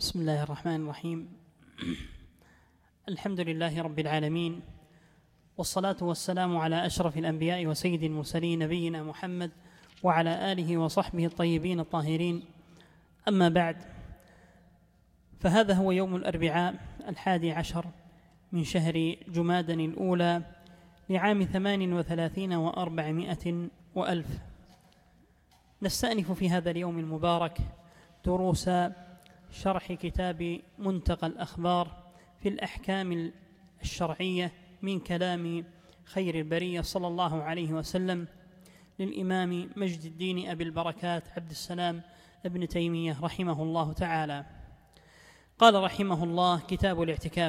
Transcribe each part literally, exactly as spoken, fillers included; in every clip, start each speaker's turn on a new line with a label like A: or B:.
A: بسم الله الرحمن الرحيم. الحمد لله رب العالمين، والصلاة والسلام على أشرف الأنبياء وسيد المرسلين نبينا محمد وعلى آله وصحبه الطيبين الطاهرين. أما بعد، فهذا هو يوم الأربعاء الحادي عشر من شهر جمادى الأولى لعام ثمان وثلاثين وأربعمائة وألف. نستأنف في هذا اليوم المبارك دروس شرح كتاب منتقى الأخبار في الأحكام الشرعية من كلام خير البرية صلى الله عليه وسلم للإمام مجد الدين أبي البركات عبد السلام ابن تيمية رحمه الله تعالى. قال رحمه الله: كتاب الاعتكاف.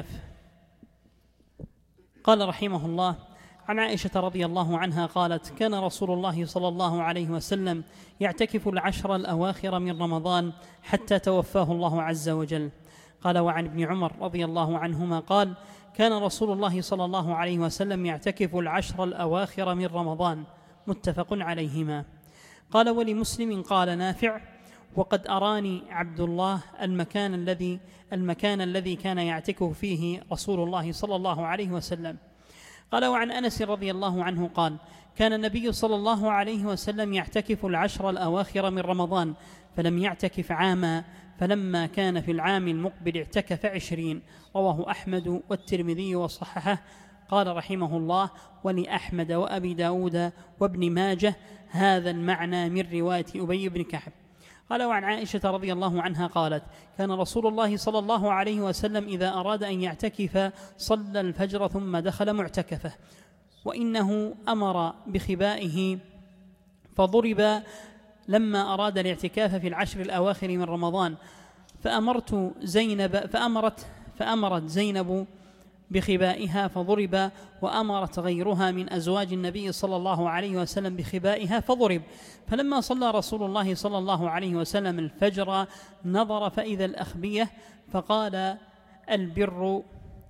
A: قال رحمه الله: عن عائشة رضي الله عنها قالت: كان رسول الله صلى الله عليه وسلم يعتكف العشر الأواخر من رمضان حتى توفاه الله عز وجل. قال: وعن ابن عمر رضي الله عنهما قال: كان رسول الله صلى الله عليه وسلم يعتكف العشر الأواخر من رمضان. متفق عليهما. قال: ولمسلم قال نافع: وقد أراني عبد الله المكان الذي المكان الذي كان يعتكف فيه رسول الله صلى الله عليه وسلم. قال: وعن أنس رضي الله عنه قال: كان النبي صلى الله عليه وسلم يعتكف العشر الأواخر من رمضان فلم يعتكف عاما، فلما كان في العام المقبل اعتكف عشرين. رواه أحمد والترمذي وصححه. قال رحمه الله: ولأحمد وأبي داود وابن ماجه هذا المعنى من رواية أبي بن كعب. قال: وعن عائشة رضي الله عنها قالت: كان رسول الله صلى الله عليه وسلم إذا أراد أن يعتكف صلى الفجر ثم دخل معتكفه، وإنه أمر بخبائه فضرب لما أراد الاعتكاف في العشر الأواخر من رمضان، فأمرت زينب فأمرت فأمرت زينب بخبائها فضرب، وأمرت غيرها من أزواج النبي صلى الله عليه وسلم بخبائها فضرب. فلما صلى رسول الله صلى الله عليه وسلم الفجر نظر فإذا الأخبية فقال البر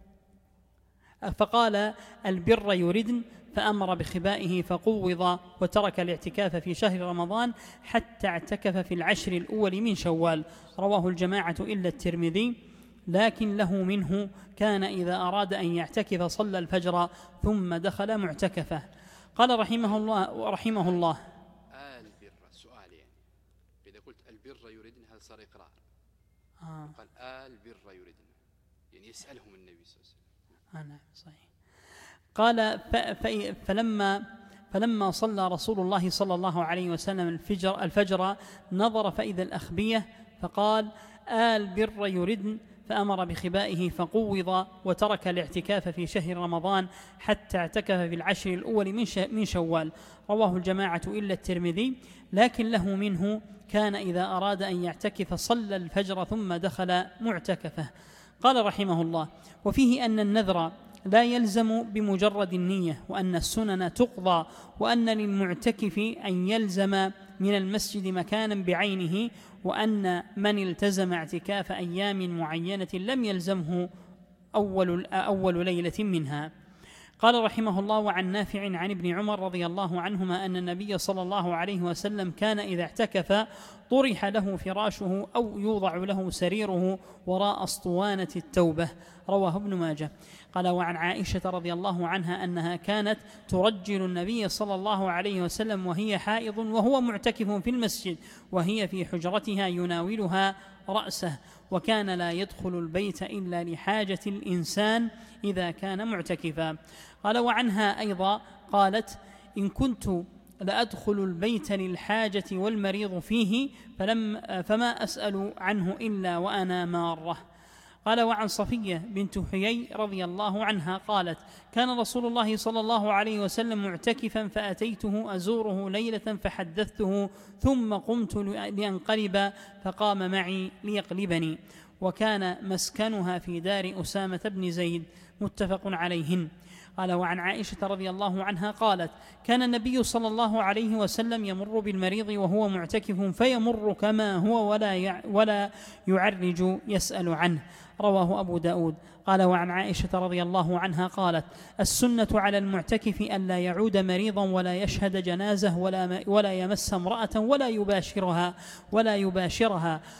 A: فقال البر يردن، فأمر بخبائه فقوض وترك الاعتكاف في شهر رمضان حتى اعتكف في العشر الأول من شوال. رواه الجماعة إلا الترمذي، لكن له منه: كان إذا أراد أن يعتكف صلى الفجر ثم دخل معتكفه. قال رحمه الله رحمه الله
B: آل بر. سؤال يعني إذا قلت البر يريدن هل صار إقرار؟
A: آه.
B: قال آل بر يريدن يعني يسألهم النبي صلى الله عليه وسلم.
A: آه نعم صحيح. قال: فلما فلما صلى رسول الله صلى الله عليه وسلم الفجر الفجر نظر فإذا الأخبية فقال آل بر يردن، فأمر بخبائه فقوض وترك الاعتكاف في شهر رمضان حتى اعتكف في العشر الأول من شوال. رواه الجماعة إلا الترمذي، لكن له منه: كان إذا أراد أن يعتكف صلى الفجر ثم دخل معتكفه. قال رحمه الله: وفيه أن النذر لا يلزم بمجرد النية، وأن السنن تقضى، وأن للمعتكف أن يلزم من المسجد مكانا بعينه، وأن من التزم اعتكاف أيام معينة لم يلزمه أول, أول ليلة منها. قال رحمه الله: وعن نافع عن ابن عمر رضي الله عنهما أن النبي صلى الله عليه وسلم كان إذا اعتكف طرح له فراشه أو يوضع له سريره وراء اسطوانة التوبة. رواه ابن ماجه. قال: وعن عائشة رضي الله عنها أنها كانت ترجل النبي صلى الله عليه وسلم وهي حائض وهو معتكف في المسجد، وهي في حجرتها يناولها رأسه، وكان لا يدخل البيت إلا لحاجة الإنسان إذا كان معتكفا. قال: وعنها أيضا قالت: إن كنت لأدخل البيت للحاجة والمريض فيه فلم فما أسأل عنه إلا وأنا مارة. قال: وعن صفية بنت حيي رضي الله عنها قالت: كان رسول الله صلى الله عليه وسلم معتكفا فأتيته أزوره ليلة فحدثته، ثم قمت لأنقلب فقام معي ليقلبني، وكان مسكنها في دار أسامة بن زيد. متفق عليهن. قال: وعن عائشة رضي الله عنها قالت: كان النبي صلى الله عليه وسلم يمر بالمريض وهو معتكف فيمر كما هو ولا ولا يعرج يسأل عنه. رواه أبو داود. قال: وعن عائشة رضي الله عنها قالت: السنة على المعتكف أن لا يعود مريضا ولا يشهد جنازة ولا ولا يمس امرأة ولا يباشرها ولا يباشرها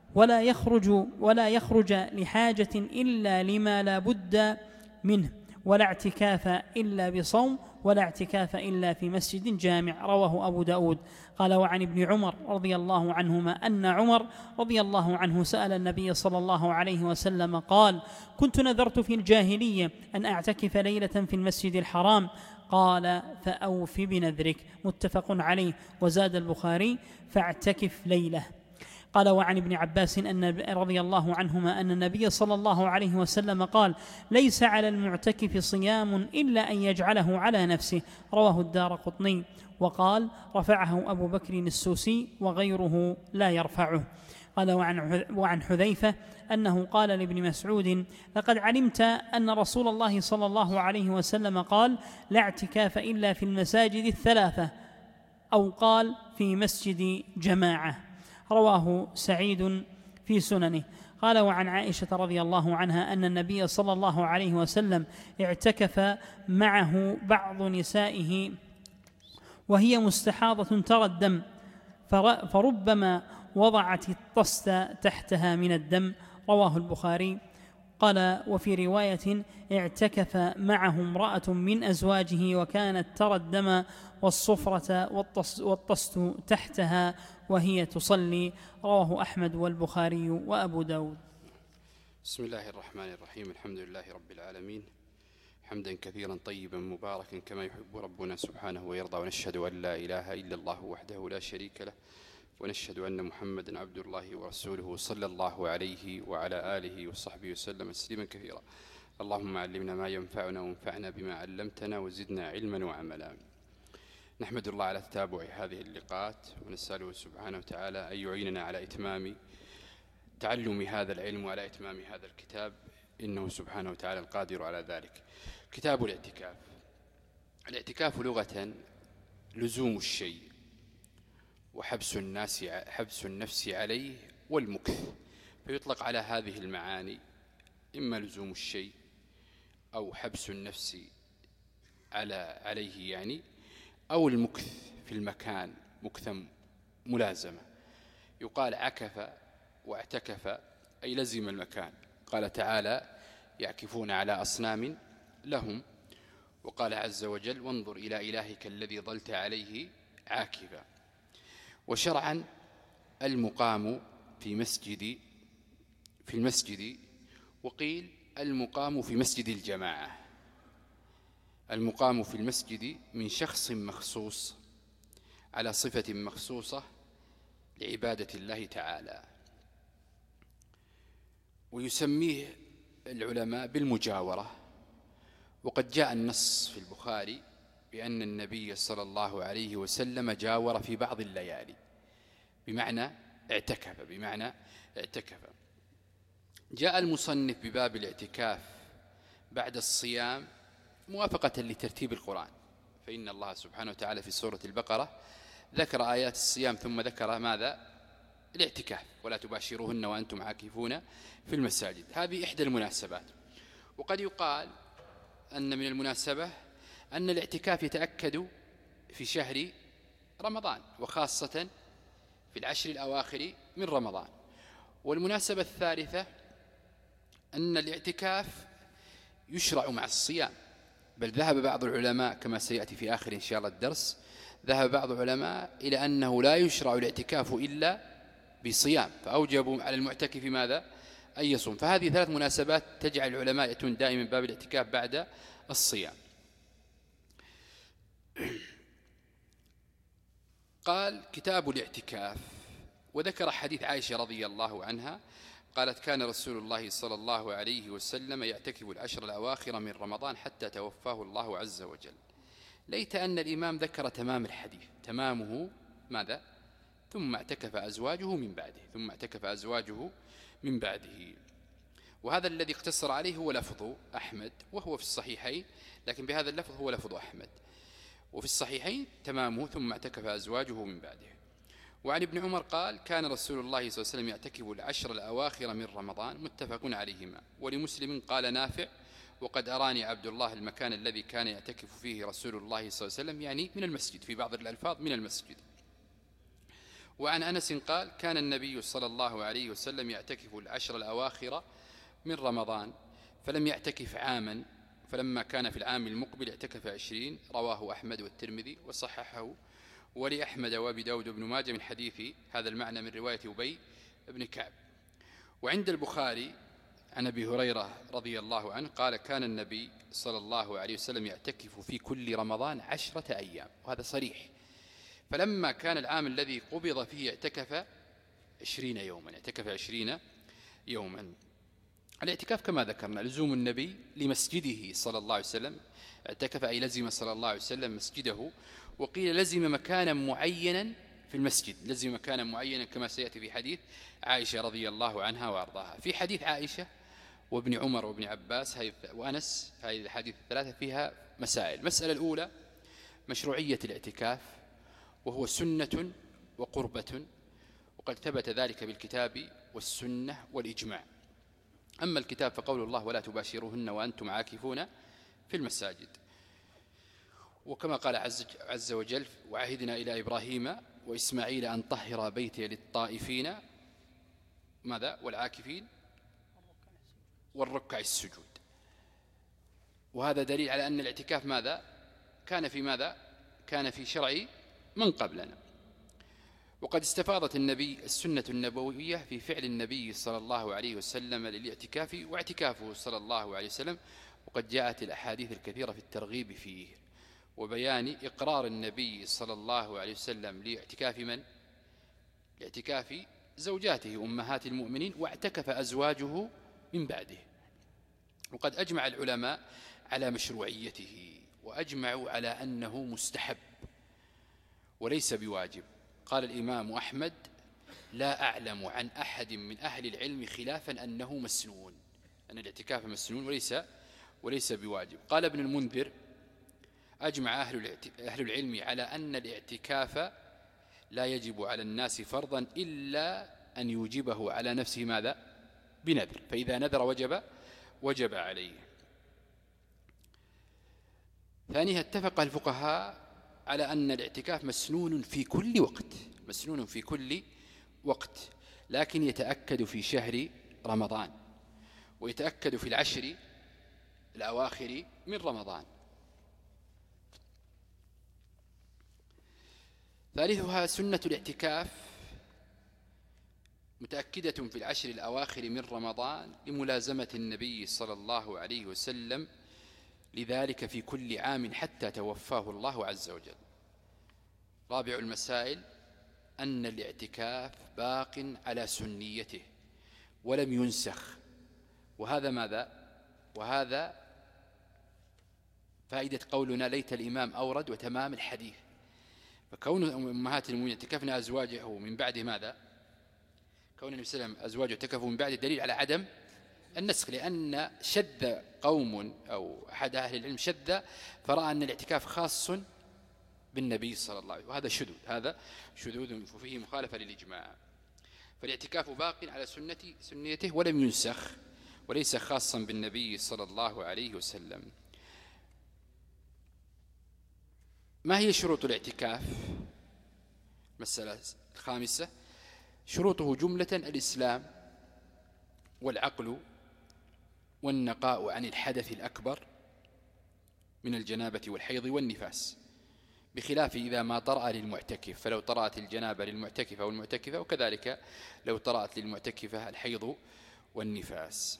A: ولا يخرج ولا يخرج لحاجة إلا لما لا بد منه، ولا اعتكاف إلا بصوم، ولا اعتكاف إلا في مسجد جامع. رواه أبو داود. قال: وعن ابن عمر رضي الله عنهما أن عمر رضي الله عنه سأل النبي صلى الله عليه وسلم قال: كنت نذرت في الجاهلية أن أعتكف ليلة في المسجد الحرام، قال: فأوف بنذرك. متفق عليه. وزاد البخاري: فاعتكف ليلة. قال: وعن ابن عباس أن رضي الله عنهما أن النبي صلى الله عليه وسلم قال: ليس على المعتكف صيام إلا أن يجعله على نفسه. رواه الدارقطني. وقال: رفعه أبو بكر السوسي وغيره لا يرفعه. قال: وعن حذيفة أنه قال لابن مسعود: لقد علمت أن رسول الله صلى الله عليه وسلم قال: لا اعتكاف إلا في المساجد الثلاثة، أو قال: في مسجد جماعة. رواه سعيد في سننه. قال: وعن عائشة رضي الله عنها أن النبي صلى الله عليه وسلم اعتكف معه بعض نسائه وهي مستحاضة ترى الدم، فربما وضعت الطست تحتها من الدم. رواه البخاري. قال: وفي رواية: اعتكف معه امرأة من أزواجه وكانت ترى الدم والصفرة والطست تحتها وهي تصلي. رواه أحمد والبخاري وأبو داود.
B: بسم الله الرحمن الرحيم. الحمد لله رب العالمين، حمدا كثيرا طيبا مباركا كما يحب ربنا سبحانه ويرضى، ونشهد أن لا إله إلا الله وحده لا شريك له، ونشهد أن محمدا عبد الله ورسوله صلى الله عليه وعلى آله وصحبه وسلم تسليما كثيرا. اللهم علمنا ما ينفعنا وانفعنا بما علمتنا وزدنا علما وعملا. نحمد الله على تتابع هذه اللقاءات، ونسأله سبحانه وتعالى أن يعيننا على إتمام تعلم هذا العلم وعلى إتمام هذا الكتاب، إنه سبحانه وتعالى القادر على ذلك. كتاب الاعتكاف. الاعتكاف لغة لزوم الشيء وحبس الناس حبس النفس عليه والمكث، فيطلق على هذه المعاني: إما لزوم الشيء أو حبس النفس على عليه يعني، أو المكث في المكان مكثا ملازمة. يقال عكف واعتكف أي لزم المكان. قال تعالى: يعكفون على أصنام لهم. وقال عز وجل: وانظر إلى إلهك الذي ظلت عليه عاكفا. وشرعا المقام في مسجد في المسجد، وقيل المقام في مسجد الجماعة. المقام في المسجد من شخص مخصوص على صفة مخصوصة لعبادة الله تعالى، ويسميه العلماء بالمجاورة. وقد جاء النص في البخاري بأن النبي صلى الله عليه وسلم جاور في بعض الليالي، بمعنى اعتكف بمعنى اعتكف. جاء المصنف بباب الاعتكاف بعد الصيام موافقة لترتيب القرآن، فإن الله سبحانه وتعالى في سورة البقرة ذكر آيات الصيام ثم ذكر ماذا؟ الاعتكاف: ولا تباشروهن وأنتم عاكفون في المساجد. هذه إحدى المناسبات. وقد يقال أن من المناسبة أن الاعتكاف يتأكد في شهر رمضان، وخاصة في العشر الأواخر من رمضان. والمناسبة الثالثة أن الاعتكاف يشرع مع الصيام، بل ذهب بعض العلماء كما سيأتي في آخر إن شاء الله الدرس، ذهب بعض العلماء إلى أنه لا يشرع الاعتكاف إلا بصيام، فأوجبوا على المعتكف ماذا؟ أن يصوم. فهذه ثلاث مناسبات تجعل العلماء يأتون دائما باب الاعتكاف بعد الصيام. قال: كتاب الاعتكاف. وذكر حديث عائشة رضي الله عنها قالت: كان رسول الله صلى الله عليه وسلم يعتكف العشر الأواخر من رمضان حتى توفاه الله عز وجل. ليت أن الإمام ذكر تمام الحديث، تمامه ماذا؟ ثم اعتكف أزواجه من بعده ثم اعتكف أزواجه من بعده. وهذا الذي اقتصر عليه هو لفظ أحمد، وهو في الصحيحين، لكن بهذا اللفظ هو لفظ أحمد. وفي الصحيحين تمامه ثم اعتكف أزواجه من بعده. وعن ابن عمر قال: كان رسول الله صلى الله عليه وسلم يعتكف العشر الأواخر من رمضان، متفق عليهما. ولمسلم قال نافع: وقد أراني عبد الله المكان الذي كان يعتكف فيه رسول الله صلى الله عليه وسلم، يعني من المسجد، في بعض الألفاظ من المسجد. وعن أنس قال كان النبي صلى الله عليه وسلم يعتكف العشر الأواخر من رمضان فلم يعتكف عاما، فلما كان في العام المقبل اعتكف عشرين. رواه أحمد والترمذي وصححه، ولأحمد وابي داود بن ماجه من حديث هذا المعنى من رواية أبي بن كعب. وعند البخاري عن أبي هريرة رضي الله عنه قال كان النبي صلى الله عليه وسلم يعتكف في كل رمضان عشرة أيام، وهذا صريح. فلما كان العام الذي قبض فيه اعتكف عشرين يوما اعتكف عشرين يوما. الاعتكاف كما ذكرنا لزوم النبي لمسجده صلى الله عليه وسلم، اعتكف أي لزم صلى الله عليه وسلم مسجده، وقيل لزم مكانا معينا في المسجد، لزم مكانا معينا كما سيأتي في حديث عائشة رضي الله عنها وأرضاها. في حديث عائشة وابن عمر وابن عباس وأنس هذه الحديث الثلاثة فيها مسائل. المسألة الأولى مشروعية الاعتكاف، وهو سنة وقربة، وقد ثبت ذلك بالكتاب والسنة والإجماع. أما الكتاب فقول الله ولا تباشروهن وأنتم عاكفون في المساجد، وكما قال عز, عز وجل وعهدنا إلى إبراهيم وإسماعيل أن طهر بيتي للطائفين ماذا والعاكفين والركع السجود. وهذا دليل على أن الاعتكاف ماذا كان في ماذا كان في شرع من قبلنا. وقد استفاضت النبي السنة النبوية في فعل النبي صلى الله عليه وسلم للاعتكاف واعتكافه صلى الله عليه وسلم، وقد جاءت الأحاديث الكثيرة في الترغيب فيه وبيان إقرار النبي صلى الله عليه وسلم لاعتكاف من؟ لاعتكاف زوجاته أمهات المؤمنين، واعتكف أزواجه من بعده. وقد أجمع العلماء على مشروعيته، وأجمعوا على أنه مستحب وليس بواجب. قال الإمام أحمد لا أعلم عن أحد من أهل العلم خلافا أنه مسنون، أن الاعتكاف مسنون وليس, وليس بواجب. قال ابن المنذر أجمع أهل العلم على أن الاعتكاف لا يجب على الناس فرضا إلا أن يوجبه على نفسه ماذا بنذر، فإذا نذر وجب وجب عليه. ثانيها اتفق الفقهاء على أن الاعتكاف مسنون في كل وقت، مسنون في كل وقت، لكن يتأكد في شهر رمضان ويتأكد في العشر الأواخر من رمضان. ثالثها سنة الاعتكاف متأكدة في العشر الأواخر من رمضان لملازمة النبي صلى الله عليه وسلم لذلك في كل عام حتى توفاه الله عز وجل. رابع المسائل أن الاعتكاف باق على سنيته ولم ينسخ، وهذا ماذا وهذا فائدة قولنا ليت الإمام أورد وتمام الحديث. فكون أمهات المؤمنين اعتكفن أزواجه من بعد ماذا كون النبي صلى الله عليه وسلم أزواجه اعتكفوا من بعد دليل على عدم النسخ، لأن شذ قوم أو أحد أهل العلم شذ فرأى أن الاعتكاف خاص بالنبي صلى الله عليه وسلم، وهذا شذوذ هذا شذوذ فيه مخالفة للإجماع. فالاعتكاف باق على سنته سنيته ولم ينسخ وليس خاصا بالنبي صلى الله عليه وسلم. ما هي شروط الاعتكاف؟ مسألة الخامسة شروطه جملة الإسلام والعقل والنقاء عن الحدث الأكبر من الجنابة والحيض والنفاس، بخلاف إذا ما طرأ للمعتكف، فلو طرأت الجنابة للمعتكف أو المعتكفة، وكذلك لو طرأت للمعتكفة الحيض والنفاس.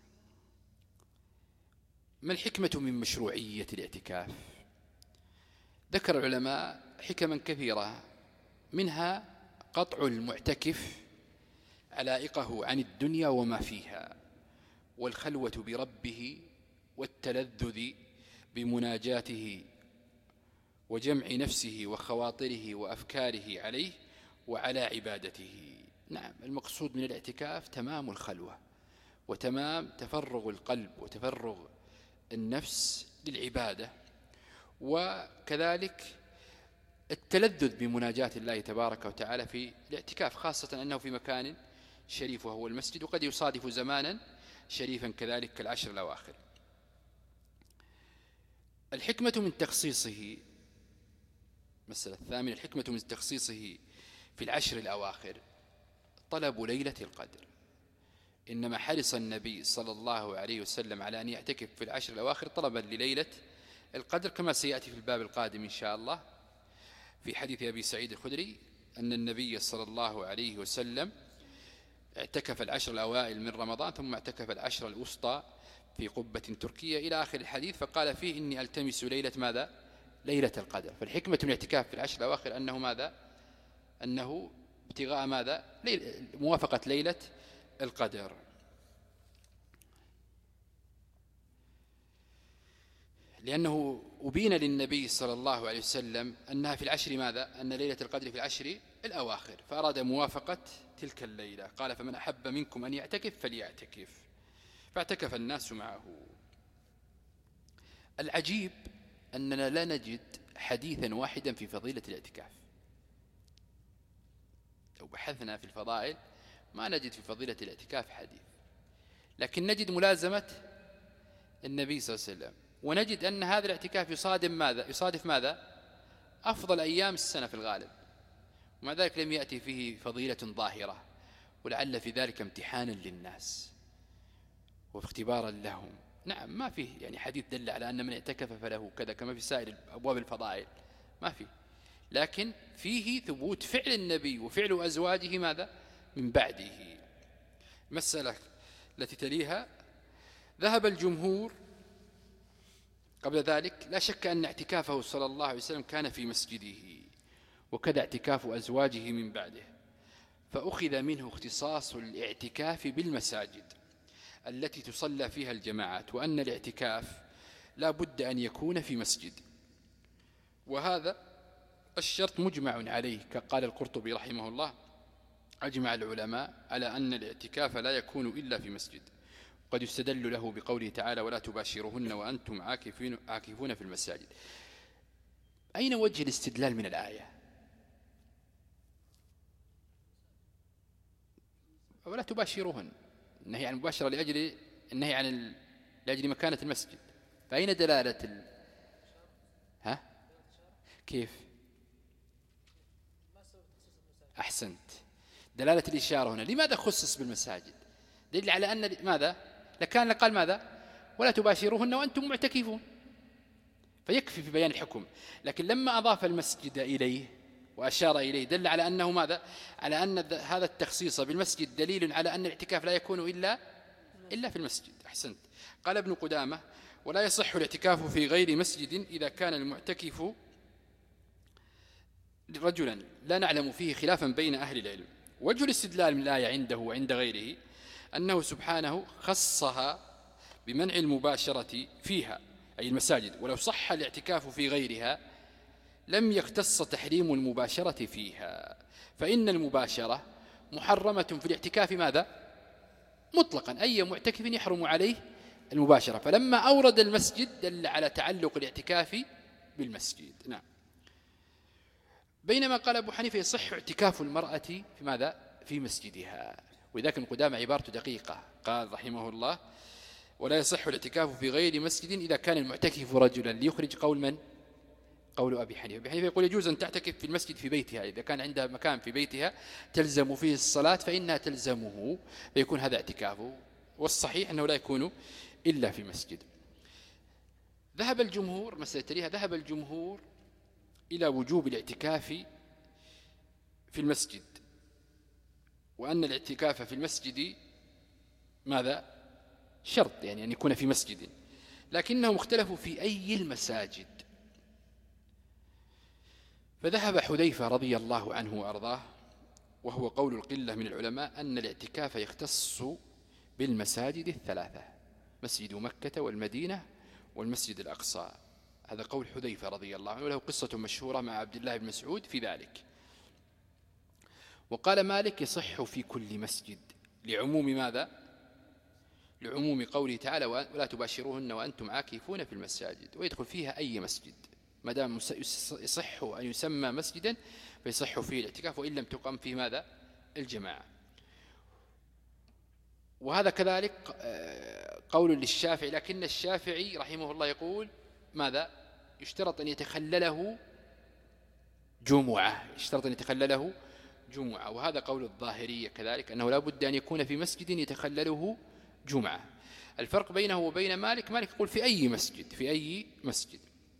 B: ما الحكمة من مشروعية الاعتكاف؟ ذكر العلماء حكما كثيرة، منها قطع المعتكف علائقه عن الدنيا وما فيها، والخلوة بربه والتلذذ بمناجاته وجمع نفسه وخواطره وأفكاره عليه وعلى عبادته. نعم، المقصود من الاعتكاف تمام الخلوة وتمام تفرغ القلب وتفرغ النفس للعبادة، وكذلك التلذذ بمناجاة الله تبارك وتعالى في الاعتكاف، خاصة أنه في مكان شريف وهو المسجد، وقد يصادف زمانا شريفا كذلك كالعشر الأواخر. الحكمة من تخصيصه، مسألة الثامنة، الحكمة من تخصيصه في العشر الأواخر طلب ليلة القدر، إنما حرص النبي صلى الله عليه وسلم على أن يعتكف في العشر الأواخر طلبا لليلة القدر، كما سيأتي في الباب القادم إن شاء الله في حديث أبي سعيد الخدري أن النبي صلى الله عليه وسلم اعتكف العشر الأوائل من رمضان ثم اعتكف العشر الأسطى في قبة تركية إلى آخر الحديث، فقال فيه إني ألتمس ليلة ماذا؟ ليلة القدر. فالحكمة من الاعتكاف في العشر الأواخر أنه ماذا؟ أنه ابتغاء ماذا؟ موافقة ليلة القدر. لأنه أبين للنبي صلى الله عليه وسلم أنها في العشر ماذا؟ أن ليلة القدر في العشر الأواخر، فأراد موافقة تلك الليلة. قال فمن أحب منكم أن يعتكف فليعتكف، فاعتكف الناس معه. العجيب أننا لا نجد حديثا واحدا في فضيلة الاعتكاف. لو بحثنا في الفضائل ما نجد في فضيلة الاعتكاف حديث، لكن نجد ملازمة النبي صلى الله عليه وسلم، ونجد أن هذا الاعتكاف يصادف ماذا؟ يصادف ماذا؟ أفضل أيام السنة في الغالب، ومع ذلك لم يأتي فيه فضيلة ظاهرة، ولعل في ذلك امتحانا للناس واختبارا لهم. نعم ما فيه يعني حديث دل على أن من اعتكف فله كذا كما في سائر أبواب الفضائل، ما فيه، لكن فيه ثبوت فعل النبي وفعل أزواجه ماذا؟ من بعده. المسألة التي تليها ذهب الجمهور قبل ذلك، لا شك أن اعتكافه صلى الله عليه وسلم كان في مسجده، وكذا اعتكاف أزواجه من بعده، فأخذ منه اختصاص الاعتكاف بالمساجد التي تصلى فيها الجماعات، وأن الاعتكاف لا بد أن يكون في مسجد، وهذا الشرط مجمع عليه. قال القرطبي رحمه الله أجمع العلماء على أن الاعتكاف لا يكون إلا في مسجد، قد يستدل له بقوله تعالى ولا تباشرهن وأنتم عاكفون, عاكفون في المساجد. أين وجه الاستدلال من الآية؟ ولا تباشرهن النهي عن المباشرة لأجل النهي عن ال... لأجل مكانة المسجد، فأين دلالة ال... ها؟ كيف؟ أحسنت، دلالة الإشارة هنا لماذا خصص بالمساجد؟ دليل على أن ماذا؟ لكان قال ماذا؟ ولا تباشروهن وأنتم معتكفون، فيكفي في بيان الحكم. لكن لما أضاف المسجد إليه وأشار إليه دل على أنه ماذا؟ على أن هذا التخصيص بالمسجد دليل على أن الاعتكاف لا يكون إلا إلا في المسجد. أحسنت. قال ابن قدامة ولا يصح الاعتكاف في غير مسجد إذا كان المعتكف رجلا لا نعلم فيه خلافا بين أهل العلم. وجه الاستدلال من الآية عنده وعند غيره أنه سبحانه خصها بمنع المباشرة فيها أي المساجد، ولو صح الاعتكاف في غيرها لم يختص تحريم المباشرة فيها، فإن المباشرة محرمة في الاعتكاف ماذا؟ مطلقا، أي معتكف يحرم عليه المباشرة، فلما أورد المسجد دل على تعلق الاعتكاف بالمسجد. نعم. بينما قال أبو حنيفة يصح اعتكاف المرأة في ماذا؟ في مسجدها، وذاك ابن قدامة عبارته دقيقة، قال رحمه الله ولا يصح الاعتكاف في غير مسجد إذا كان المعتكف رجلا، ليخرج قول من؟ قول أبي حنيفة. أبي حنيفة يقول يجوز أن تعتكف في المسجد في بيتها، إذا كان عندها مكان في بيتها تلزم فيه الصلاة فإنها تلزمه، فيكون هذا اعتكافه، والصحيح أنه لا يكون إلا في مسجد. ذهب الجمهور مسألة ليها ذهب الجمهور إلى وجوب الاعتكاف في المسجد، وأن الاعتكاف في المسجد ماذا؟ شرط، يعني أن يكون في مسجد، لكنهم اختلفوا في أي المساجد. فذهب حذيفة رضي الله عنه وأرضاه، وهو قول القلة من العلماء، أن الاعتكاف يختص بالمساجد الثلاثة، مسجد مكة والمدينة والمسجد الأقصى. هذا قول حذيفة رضي الله عنه، وله قصة مشهورة مع عبد الله بن مسعود في ذلك. وقال مالك يصح في كل مسجد لعموم ماذا؟ لعموم قوله تعالى ولا تباشروهن وأنتم عاكفون في المساجد، ويدخل فيها أي مسجد ما دام يصح أن يسمى مسجدا فيصح فيه الاعتكاف وإن لم تقم فيه ماذا؟ الجماعة. وهذا كذلك قول للشافعي، لكن الشافعي رحمه الله يقول ماذا؟ يشترط أن يتخلله جمعة، يشترط أن يتخلله جمعة. وهذا قول الظاهرية كذلك، أنه لا بد أن يكون في مسجد يتخلله جمعة. الفرق بينه وبين مالك، مالك يقول في أي مسجد، في أي مسجد.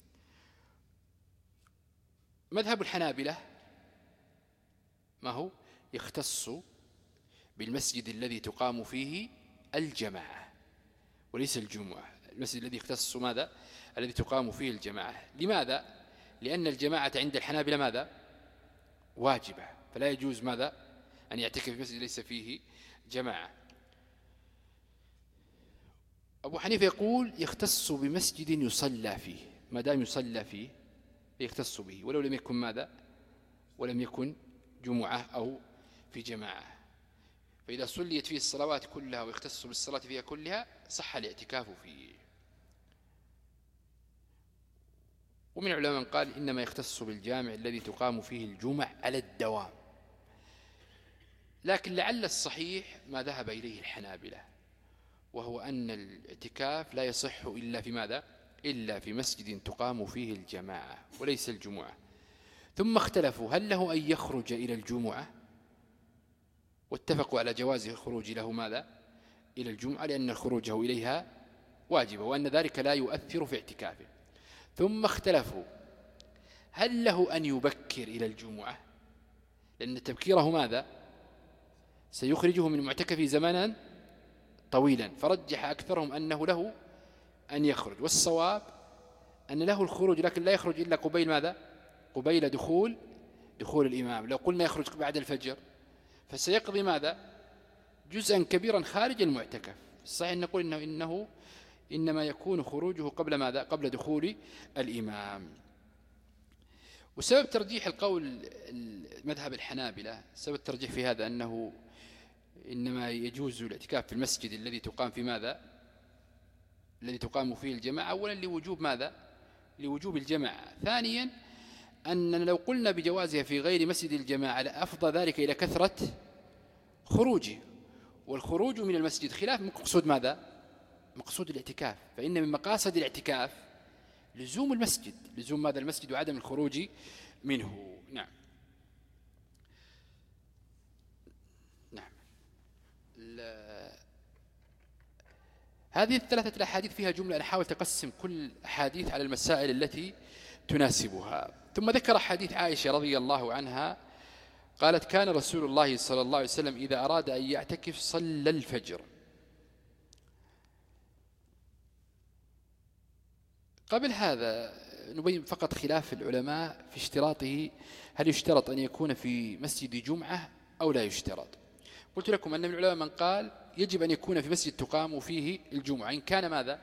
B: مذهب الحنابلة ما هو؟ يختص بالمسجد الذي تقام فيه الجماعة وليس الجمعة. المسجد الذي يختص ماذا؟ الذي تقام فيه الجماعة. لماذا؟ لأن الجماعة عند الحنابلة ماذا؟ واجبة، فلا يجوز ماذا؟ أن يعتكف في مسجد ليس فيه جماعة. أبو حنيفة يقول يختص بمسجد يصلى فيه، ما دام يصلى فيه يختص به ولو لم يكن ماذا؟ ولم يكن جمعة أو في جماعة. فإذا صليت فيه الصلوات كلها ويختص بالصلاة فيها كلها صح الاعتكاف فيه. ومن العلماء من قال إنما يختص بالجامع الذي تقام فيه الجمع على الدوام. لكن لعل الصحيح ما ذهب إليه الحنابلة، وهو أن الاعتكاف لا يصح إلا في ماذا؟ إلا في مسجد تقام فيه الجماعة وليس الجمعة. ثم اختلفوا هل له أن يخرج إلى الجمعة، واتفقوا على جواز الخروج له ماذا؟ إلى الجمعة، لأن خروجه إليها واجبة، وأن ذلك لا يؤثر في اعتكافه. ثم اختلفوا هل له أن يبكر إلى الجمعة، لأن تبكيره ماذا؟ سيخرجه من معتكفه زمانا طويلا. فرجح أكثرهم أنه له أن يخرج، والصواب أن له الخروج لكن لا يخرج إلا قبيل ماذا؟ قبيل دخول دخول الإمام. لو قلنا يخرج بعد الفجر فسيقضي ماذا؟ جزءا كبيرا خارج المعتكف. الصحيح أن نقول إنه, إنه إنما يكون خروجه قبل ماذا؟ قبل دخول الإمام. وسبب ترجيح القول مذهب الحنابلة، سبب الترجيح في هذا أنه إنما يجوز الاعتكاف في المسجد الذي تقام في ماذا؟ الذي تقام فيه الجماعة. أولا لوجوب ماذا؟ لوجوب الجماعة. ثانيا أننا لو قلنا بجوازها في غير مسجد الجماعة لأفضى ذلك إلى كثرة خروجه، والخروج من المسجد خلاف مقصود ماذا؟ مقصود الاعتكاف. فإن من مقاصد الاعتكاف لزوم المسجد، لزوم ماذا؟ المسجد وعدم الخروج منه. نعم نعم. هذه الثلاثة الأحاديث فيها جملة، أنا حاول تقسم كل أحاديث على المسائل التي تناسبها. ثم ذكر حديث عائشة رضي الله عنها قالت كان رسول الله صلى الله عليه وسلم إذا أراد أن يعتكف صلى الفجر. قبل هذا نبين فقط خلاف العلماء في اشتراطه، هل يشترط أن يكون في مسجد جمعة أو لا يشترط. قلت لكم أن من العلماء من قال يجب أن يكون في مسجد تقام فيه الجمعة إن كان ماذا؟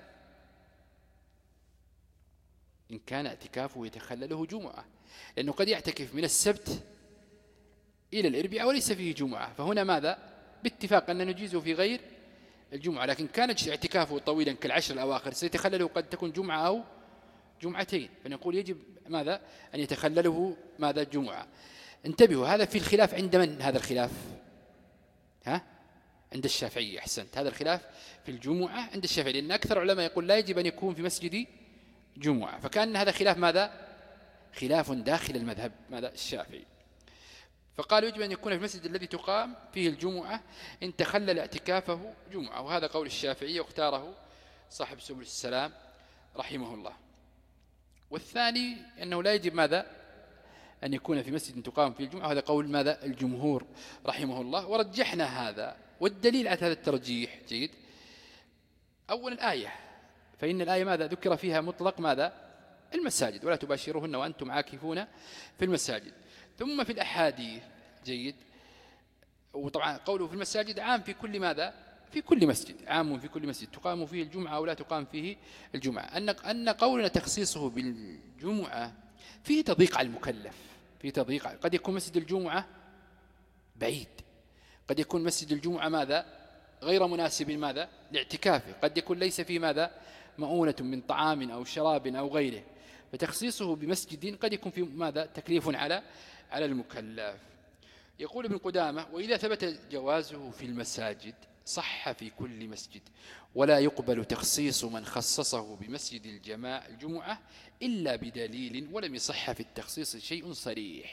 B: إن كان اعتكافه يتخلله جمعة، لأنه قد يعتكف من السبت إلى الأربعاء وليس فيه جمعة، فهنا ماذا؟ باتفاق أن نجيزه في غير الجمعة. لكن كان اعتكافه طويلا كالعشر الأواخر سيتخلله قد تكون جمعة أو جمعتين، فنقول يجب ماذا؟ أن يتخلله ماذا؟ جمعة. انتبهوا، هذا في الخلاف عند من؟ هذا الخلاف ها؟ عند الشافعي. أحسنت، هذا الخلاف في الجمعة عند الشافعي، لأن أكثر علماء يقول لا يجب أن يكون في مسجد جمعة، فكان هذا خلاف ماذا؟ خلاف داخل المذهب ماذا؟ الشافعي. فقالوا يجب أن يكون في المسجد الذي تقام فيه الجمعة إن تخلل اعتكافه جمعة، وهذا قول الشافعي واختاره صاحب سبل السلام رحمه الله. والثاني أنه لا يجب ماذا؟ أن يكون في مسجد تقام فيه الجمعة، وهذا قول ماذا؟ الجمهور رحمه الله. ورجحنا هذا، والدليل على هذا الترجيح جيد. أولا الآية، فإن الآية ماذا؟ ذكر فيها مطلق ماذا؟ المساجد، ولا تباشروهن وأنتم عاكفون في المساجد. ثم في الأحاديث جيد، وطبعا قوله في المساجد عام في كل ماذا؟ في كل مسجد، عام في كل مسجد تقام فيه الجمعة أو لا تقام فيه الجمعة. أن أن قولنا تخصيصه بالجمعة فيه تضييق على المكلف، فيه تضييق. قد يكون مسجد الجمعة بعيد، قد يكون مسجد الجمعة ماذا؟ غير مناسب ماذا؟ لاعتكافه، قد يكون ليس فيه ماذا؟ مؤونة من طعام أو شراب أو غيره، فتخصيصه بمسجد قد يكون فيه ماذا؟ تكليف على على المكلف. يقول ابن قدامة وإذا ثبت جوازه في المساجد صح في كل مسجد، ولا يقبل تخصيص من خصصه بمسجد الجماعة الجمعة إلا بدليل، ولم يصح في التخصيص شيء صريح.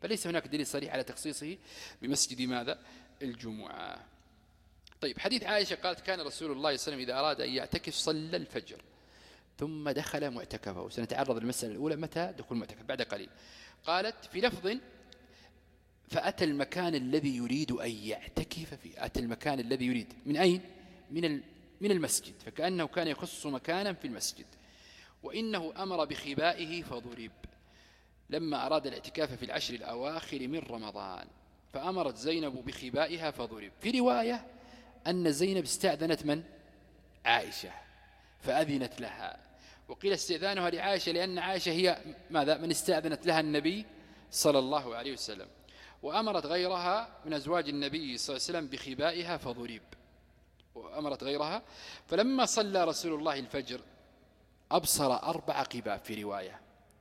B: فليس هناك دليل صريح على تخصيصه بمسجد ماذا؟ الجمعة. طيب، حديث عائشة قالت كان رسول الله صلى الله عليه وسلم إذا أراد أن يعتكف صلى الفجر ثم دخل معتكفه. سنتعرض للمسألة الأولى متى دخول المعتكف بعد قليل. قالت في لفظ فأتى المكان الذي يريد أن يعتكف فيه. أتى المكان الذي يريد من أين؟ من من المسجد، فكأنه كان يخص مكانا في المسجد. وإنه أمر بخبائه فضرب لما أراد الاعتكاف في العشر الأواخر من رمضان، فأمرت زينب بخبائها فضرب. في رواية أن زينب استأذنت من؟ عائشة، فأذنت لها. وقيل استئذانها لعائشة لأن عائشة هي ماذا؟ من استأذنت لها النبي صلى الله عليه وسلم. وأمرت غيرها من أزواج النبي صلى الله عليه وسلم بخبائها فضرب. وأمرت غيرها. فلما صلى رسول الله الفجر أبصر أربع قباب في رواية،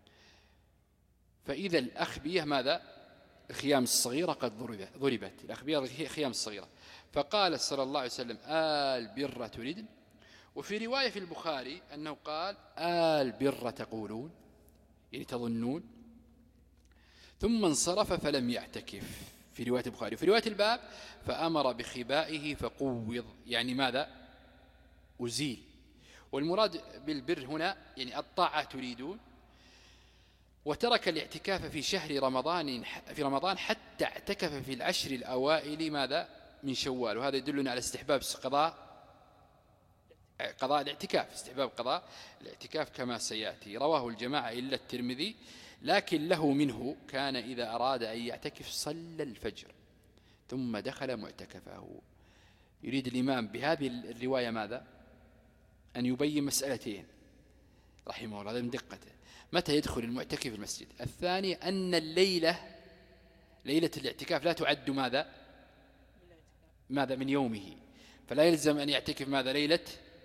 B: فإذا الأخبية ماذا؟ الخيام الصغيرة قد ضربت، الأخبية الخيام الصغيرة. فقال صلى الله عليه وسلم آل بر تريد. وفي رواية في البخاري أنه قال آل بر تقولون، يعني تظنون. ثم انصرف فلم يعتكف في رواية البخاري. في رواية الباب فأمر بخبائه فقوض، يعني ماذا؟ أزيل. والمراد بالبر هنا يعني الطاعة تريدون. وترك الاعتكاف في شهر رمضان في رمضان حتى اعتكف في العشر الأوائل ماذا؟ من شوال. وهذا يدلنا على استحباب قضاء قضاء الاعتكاف، استحباب قضاء الاعتكاف كما سيأتي. رواه الجماعة إلا الترمذي، لكن له منه كان إذا أراد أن يعتكف صلى الفجر ثم دخل معتكفه. يريد الإمام بهذه الرواية ماذا؟ أن يبين مسألتين رحمه الله، هذا من دقته. متى يدخل المعتكف في المسجد؟ الثاني أن الليلة ليلة الاعتكاف لا تعد ماذا؟ ماذا من يومه، فلا يلزم أن يعتكف ماذا؟ ليلة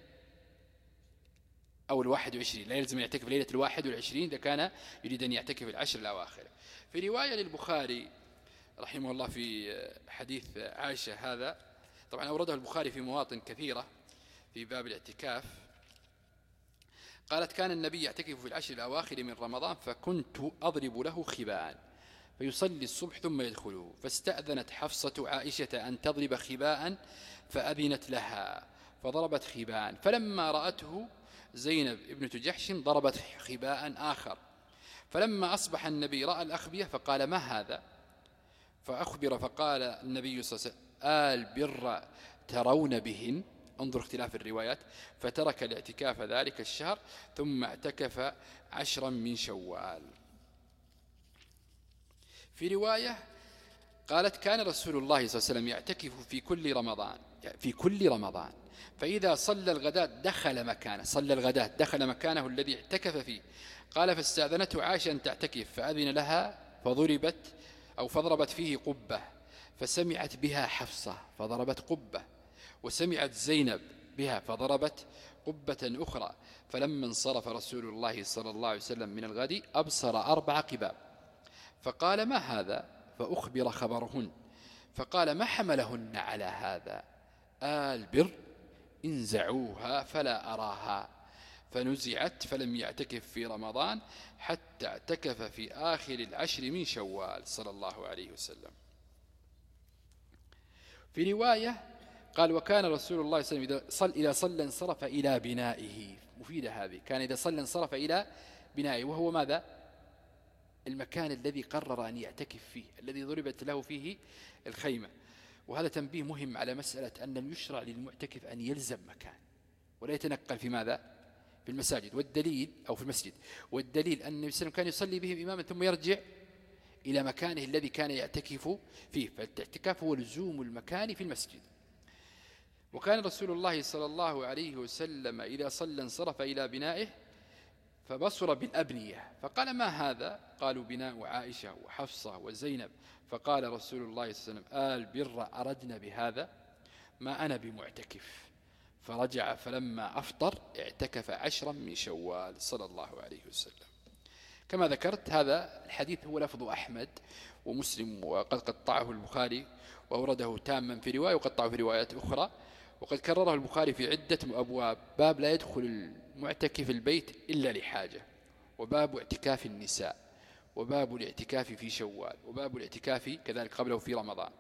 B: أو الواحد وعشرين، لا يلزم أن يعتكف ليلة الواحد والعشرين إذا كان يريد أن يعتكف العشر الأواخر. في رواية للبخاري رحمه الله في حديث عائشة هذا، طبعا أورده البخاري في مواطن كثيرة في باب الاعتكاف، قالت كان النبي يعتكف في العشر الأواخر من رمضان فكنت أضرب له خباء فيصلي الصبح ثم يدخله. فاستأذنت حفصة عائشة أن تضرب خباء فأذنت لها فضربت خباء. فلما رأته زينب ابنة جحش ضربت خباء آخر. فلما أصبح النبي رأى الأخبية فقال ما هذا؟ فأخبر فقال النبي صلى الله عليه وسلم آل بر ترون بهن. انظر اختلاف الروايات. فترك الاعتكاف ذلك الشهر ثم اعتكف عشرا من شوال. في رواية قالت كان رسول الله صلى الله عليه وسلم يعتكف في كل رمضان في كل رمضان فإذا صلى الغداة دخل مكانه صلى الغداة دخل مكانه الذي اعتكف فيه. قال فاستأذنته عائشة أن تعتكف فأذن لها فضربت أو فضربت فيه قبة فسمعت بها حفصة فضربت قبة، وسمعت زينب بها فضربت قبة أخرى. فلما انصرف رسول الله صلى الله عليه وسلم من الغد أبصر أربع قباب فقال ما هذا؟ فأخبر خبرهن فقال ما حملهن على هذا؟ آل بر انزعوها فلا أراها. فنزعت فلم يعتكف في رمضان حتى اعتكف في آخر العشر من شوال صلى الله عليه وسلم. في رواية قال وكان رسول الله صلى الله عليه وسلم إذا صلى انصرف إلى بنائه. مفيدة هذه، كان إذا صلى انصرف إلى بنائه، وهو ماذا؟ المكان الذي قرر أن يعتكف فيه الذي ضربت له فيه الخيمة. وهذا تنبيه مهم على مسألة أن يشرع للمعتكف أن يلزم مكان ولا يتنقل في ماذا؟ في المساجد. والدليل أو في المسجد، والدليل أن النبي صلى الله عليه وسلم كان يصلي بهم إماما ثم يرجع إلى مكانه الذي كان يعتكف فيه. فالاعتكاف هو لزوم المكان في المسجد. وكان رسول الله صلى الله عليه وسلم إذا صلى انصرف إلى بنائه فبصر بالأبنية فقال ما هذا؟ قالوا بناء عائشة وحفصة وزينب. فقال رسول الله صلى الله عليه وسلم آل بر أردنا بهذا ما أنا بمعتكف. فرجع فلما أفطر اعتكف عشرا من شوال صلى الله عليه وسلم. كما ذكرت هذا الحديث هو لفظ أحمد ومسلم، وقد قطعه البخاري وأورده تاما في رواية وقطعه في روايات أخرى، وقد كرره البخاري في عدة أبواب: باب لا يدخل المعتكف البيت إلا لحاجة، وباب اعتكاف النساء، وباب الاعتكاف في شوال، وباب الاعتكاف كذلك قبله في رمضان.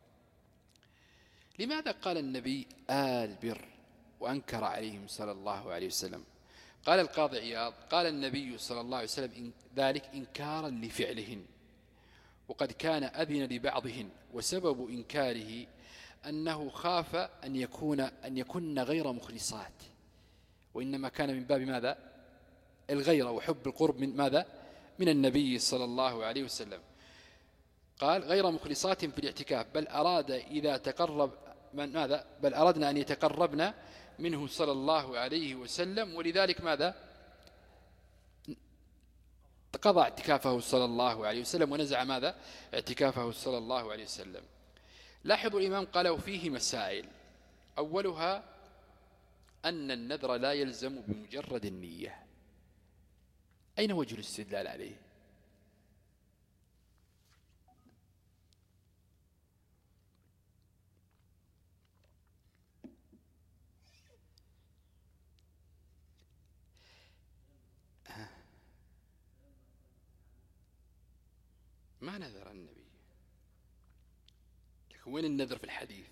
B: لماذا قال النبي آل بر وأنكر عليهم صلى الله عليه وسلم؟ قال القاضي عياض قال النبي صلى الله عليه وسلم ذلك إنكارا لفعلهن، وقد كان أذن لبعضهن، وسبب إنكاره أنه خاف أن يكون أن يكن غير مخلصات، وإنما كان من باب ماذا؟ الغيرة وحب القرب من ماذا؟ من النبي صلى الله عليه وسلم. قال غير مخلصات في الاعتكاف، بل أراد إذا تقرب من ماذا؟ بل أردنا أن يتقربنا منه صلى الله عليه وسلم، ولذلك ماذا؟ قضى اعتكافه صلى الله عليه وسلم ونزع ماذا؟ اعتكافه صلى الله عليه وسلم. لاحظوا الإمام قال وفيه مسائل، أولها أن النذر لا يلزم بمجرد النية. أين وجه الاستدلال عليه؟ ما نذر النبي، لكن وين النذر في الحديث؟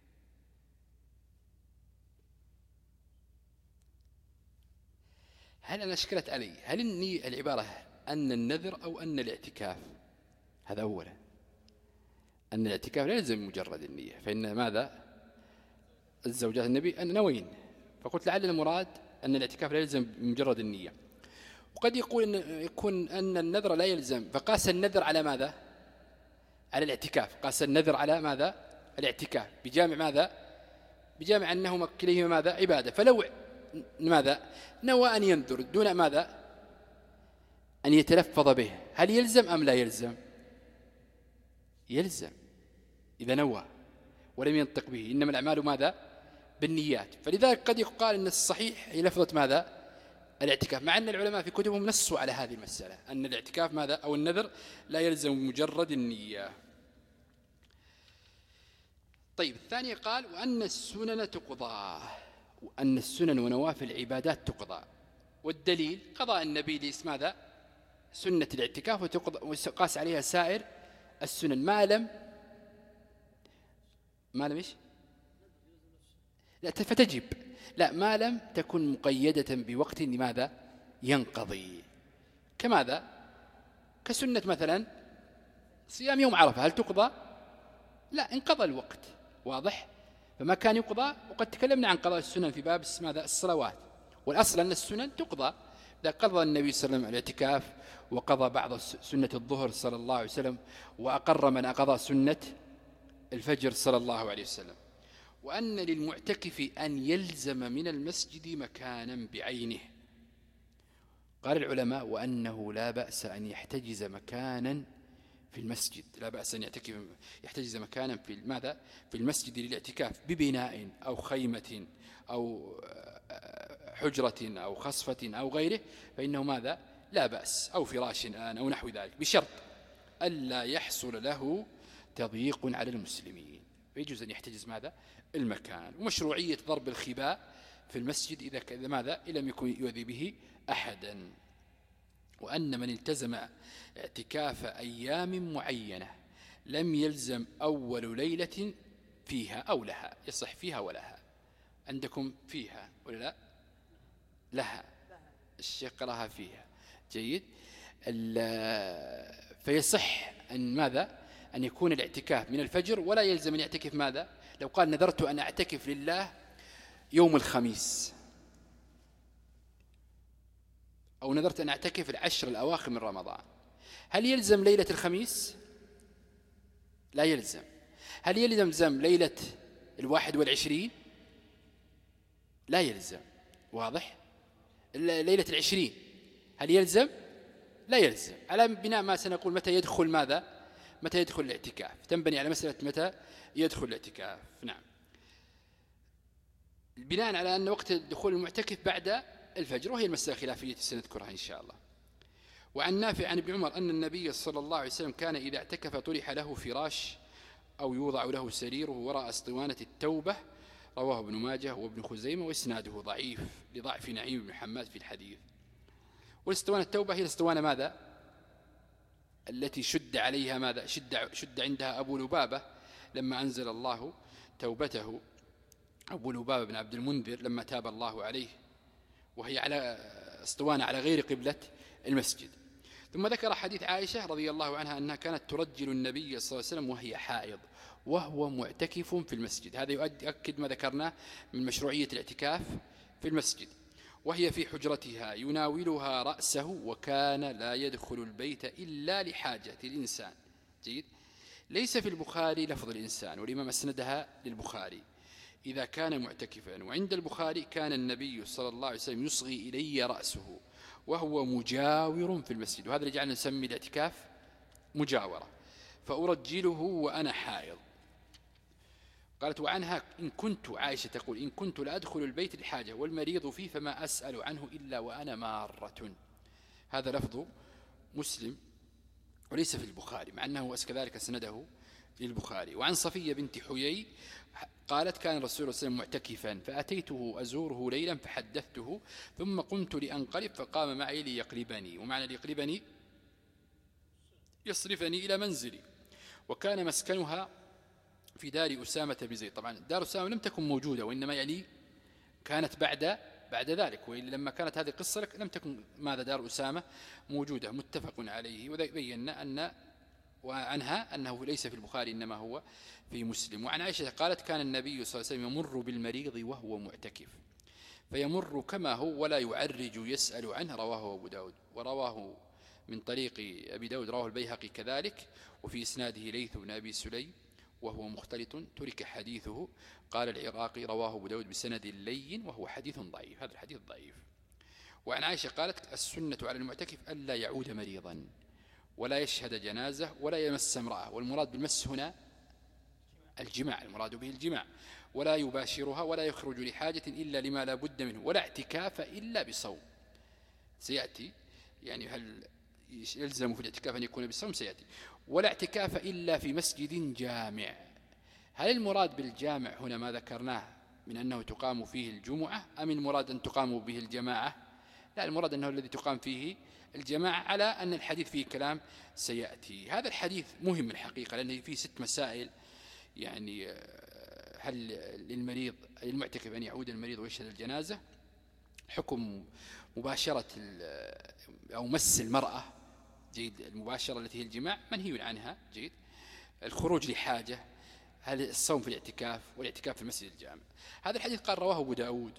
B: هل أنا أشكلت علي هل إني العبارة أن النذر أو أن الاعتكاف؟ هذا أولا، أن الاعتكاف لا يلزم مجرد النية، فإن ماذا؟ الزوجات النبي أن نوين، فقلت لعل المراد أن الاعتكاف لا يلزم بمجرد النية. وقد يقول إن يكون أن النذر لا يلزم، فقاس النذر على ماذا؟ على الاعتكاف، قاس النذر على ماذا؟ الاعتكاف، بجامع ماذا؟ بجامع أنهما كليهما ماذا؟ عبادة. فلو ماذا؟ نوى أن ينذر دون ماذا؟ أن يتلفظ به، هل يلزم أم لا يلزم؟ يلزم إذا نوى ولم ينطق به، إنما الأعمال ماذا؟ بالنيات. فلذلك قد يقال أن الصحيح هي لفظة ماذا؟ الاعتكاف، مع أن العلماء في كتبهم نصوا على هذه المسألة أن الاعتكاف ماذا؟ أو النذر لا يلزم مجرد النية. طيب الثاني قال وأن السنن تقضى، وأن السنن ونوافل العبادات تقضى، والدليل قضاء النبي ليس ماذا؟ سنة الاعتكاف وتقضى وقاس عليها سائر السنن ما لم ما لم إيش؟ لا فتجب، لا ما لم تكن مقيدة بوقت لماذا؟ ينقضي. كماذا؟ كسنة مثلا صيام يوم عرفة، هل تقضى؟ لا، انقضى الوقت، واضح؟ فما كان يقضى. وقد تكلمنا عن قضاء السنن في باب ماذا؟ الصلوات، والأصل أن السنن تقضى. إذا قضى النبي صلى الله عليه وسلم الاعتكاف وقضى بعض سنة الظهر صلى الله عليه وسلم، وأقر من أقضى سنة الفجر صلى الله عليه وسلم. وأن للمعتكف أن يلزم من المسجد مكانا بعينه. قال العلماء وأنه لا بأس أن يحتجز مكانا في المسجد، لا بأس أن يعتكف يحتجز مكانا في ماذا؟ في المسجد للاعتكاف ببناء أو خيمة أو حجرة أو خصفة أو غيره، فإنه ماذا؟ لا بأس، أو فراش الآن أو نحو ذلك، بشرط ألا يحصل له تضييق على المسلمين، فيجوز أن يحتجز ماذا؟ المكان. ومشروعية ضرب الخباء في المسجد إذا كذا ماذا؟ إن لم يكن يؤذي به أحدا. وأن من التزم اعتكاف أيام معينة لم يلزم أول ليلة فيها أو لها، يصح فيها ولها. عندكم فيها ولا لا؟ لها، الشيخ قراها فيها، جيد. فيصح أن ماذا؟ أن يكون الاعتكاف من الفجر، ولا يلزم أن يعتكف ماذا؟ لو قال نذرت أن أعتكف لله يوم الخميس، أو نذرت أن أعتكف العشر الأواخر من رمضان، هل يلزم ليلة الخميس؟ لا يلزم. هل يلزم ليلة الواحد والعشرين؟ لا يلزم، واضح؟ ليلة العشرين هل يلزم؟ لا يلزم. على بناء ما سنقول متى يدخل ماذا؟ متى يدخل الاعتكاف، تنبني على مسألة متى يدخل الاعتكاف. نعم، بناء على أن وقت دخول المعتكف بعد الفجر، وهي المسألة خلافية سنذكرها إن شاء الله. وعن نافع عن ابن عمر أن النبي صلى الله عليه وسلم كان إذا اعتكف طرح له فراش أو يوضع له سريره وراء اسطوانة التوبة، رواه ابن ماجه وابن خزيمة، وإسناده ضعيف لضعف نعيم بن حماد في الحديث. والاسطوانة التوبة هي الاسطوانة ماذا؟ التي شد عليها ماذا شد, شد عندها أبو لبابة لما أنزل الله توبته، أبو لبابة بن عبد المنذر لما تاب الله عليه، وهي على اسطوانة على غير قبلة المسجد. ثم ذكر حديث عائشة رضي الله عنها أنها كانت ترجل النبي صلى الله عليه وسلم وهي حائض وهو معتكف في المسجد. هذا يؤكد ما ذكرناه من مشروعية الاعتكاف في المسجد. وهي في حجرتها يناولها رأسه وكان لا يدخل البيت إلا لحاجة الإنسان. جيد. ليس في البخاري لفظ الإنسان، والإمام أسندها للبخاري إذا كان معتكفا. وعند البخاري كان النبي صلى الله عليه وسلم يصغي إلي رأسه وهو مجاور في المسجد، وهذا اللي جعلنا نسمي الاعتكاف مجاورة. فأرجله وأنا حائض. قالت وعنها إن كنت، عائشة تقول إن كنت لأدخل البيت لحاجة والمريض فيه فما أسأل عنه إلا وأنا مارة. هذا لفظ مسلم وليس في البخاري، مع أنه كذلك سنده للبخاري. وعن صفية بنت حيي قالت كان الرسول صلى الله عليه وسلم معتكفا فأتيته أزوره ليلا فحدثته ثم قمت لأنقلب فقام معي ليقلبني، ومعنى ليقلبني يصرفني إلى منزلي. وكان مسكنها في دار أسامة بن زيد. طبعا دار أسامة لم تكن موجودة، وإنما يعني كانت بعد بعد ذلك، وإلا لما كانت هذه القصة لك لم تكن ماذا دار أسامة موجودة، متفق عليه. وبينا أن وعنها أنه ليس في البخاري إنما هو في مسلم. وعن عائشة قالت كان النبي صلى الله عليه وسلم يمر بالمريض وهو معتكف فيمر كما هو ولا يعرج يسأل عنه، رواه أبو داود. ورواه من طريق أبي داود رواه البيهقي كذلك، وفي إسناده ليث بن أبي سليم وهو مختلط ترك حديثه. قال العراقي رواه أبو داود بسند لين وهو حديث ضعيف. هذا الحديث ضعيف. وعن عائشة قالت السنة على المعتكف ألا يعود مريضا ولا يشهد جنازة ولا يمس امرأة، والمراد بالمس هنا الجماع، المراد به الجماع، ولا يباشرها ولا يخرج لحاجة إلا لما لا بد منه، ولا اعتكاف إلا بصوم. سيأتي يعني هل يلزم في الاعتكاف أن يكون بالصوم؟ سيأتي. ولا اعتكاف إلا في مسجد جامع. هل المراد بالجامع هنا ما ذكرناه من أنه تقام فيه الجمعة، أم المراد أن تقام به الجماعة؟ لا، المراد أنه الذي تقام فيه الجماعة، على أن الحديث فيه كلام سيأتي. هذا الحديث مهم الحقيقة لأنه فيه ست مسائل. يعني هل للمريض للمعتكف أن يعود المريض ويشهد الجنازة؟ حكم مباشرة أو مس المرأة، جيد، المباشرة التي هي الجماع منهي عنها، جيد. الخروج لحاجة، هل الصوم في الاعتكاف والاعتكاف في المسجد الجامع. هذا الحديث قال رواه أبو داود.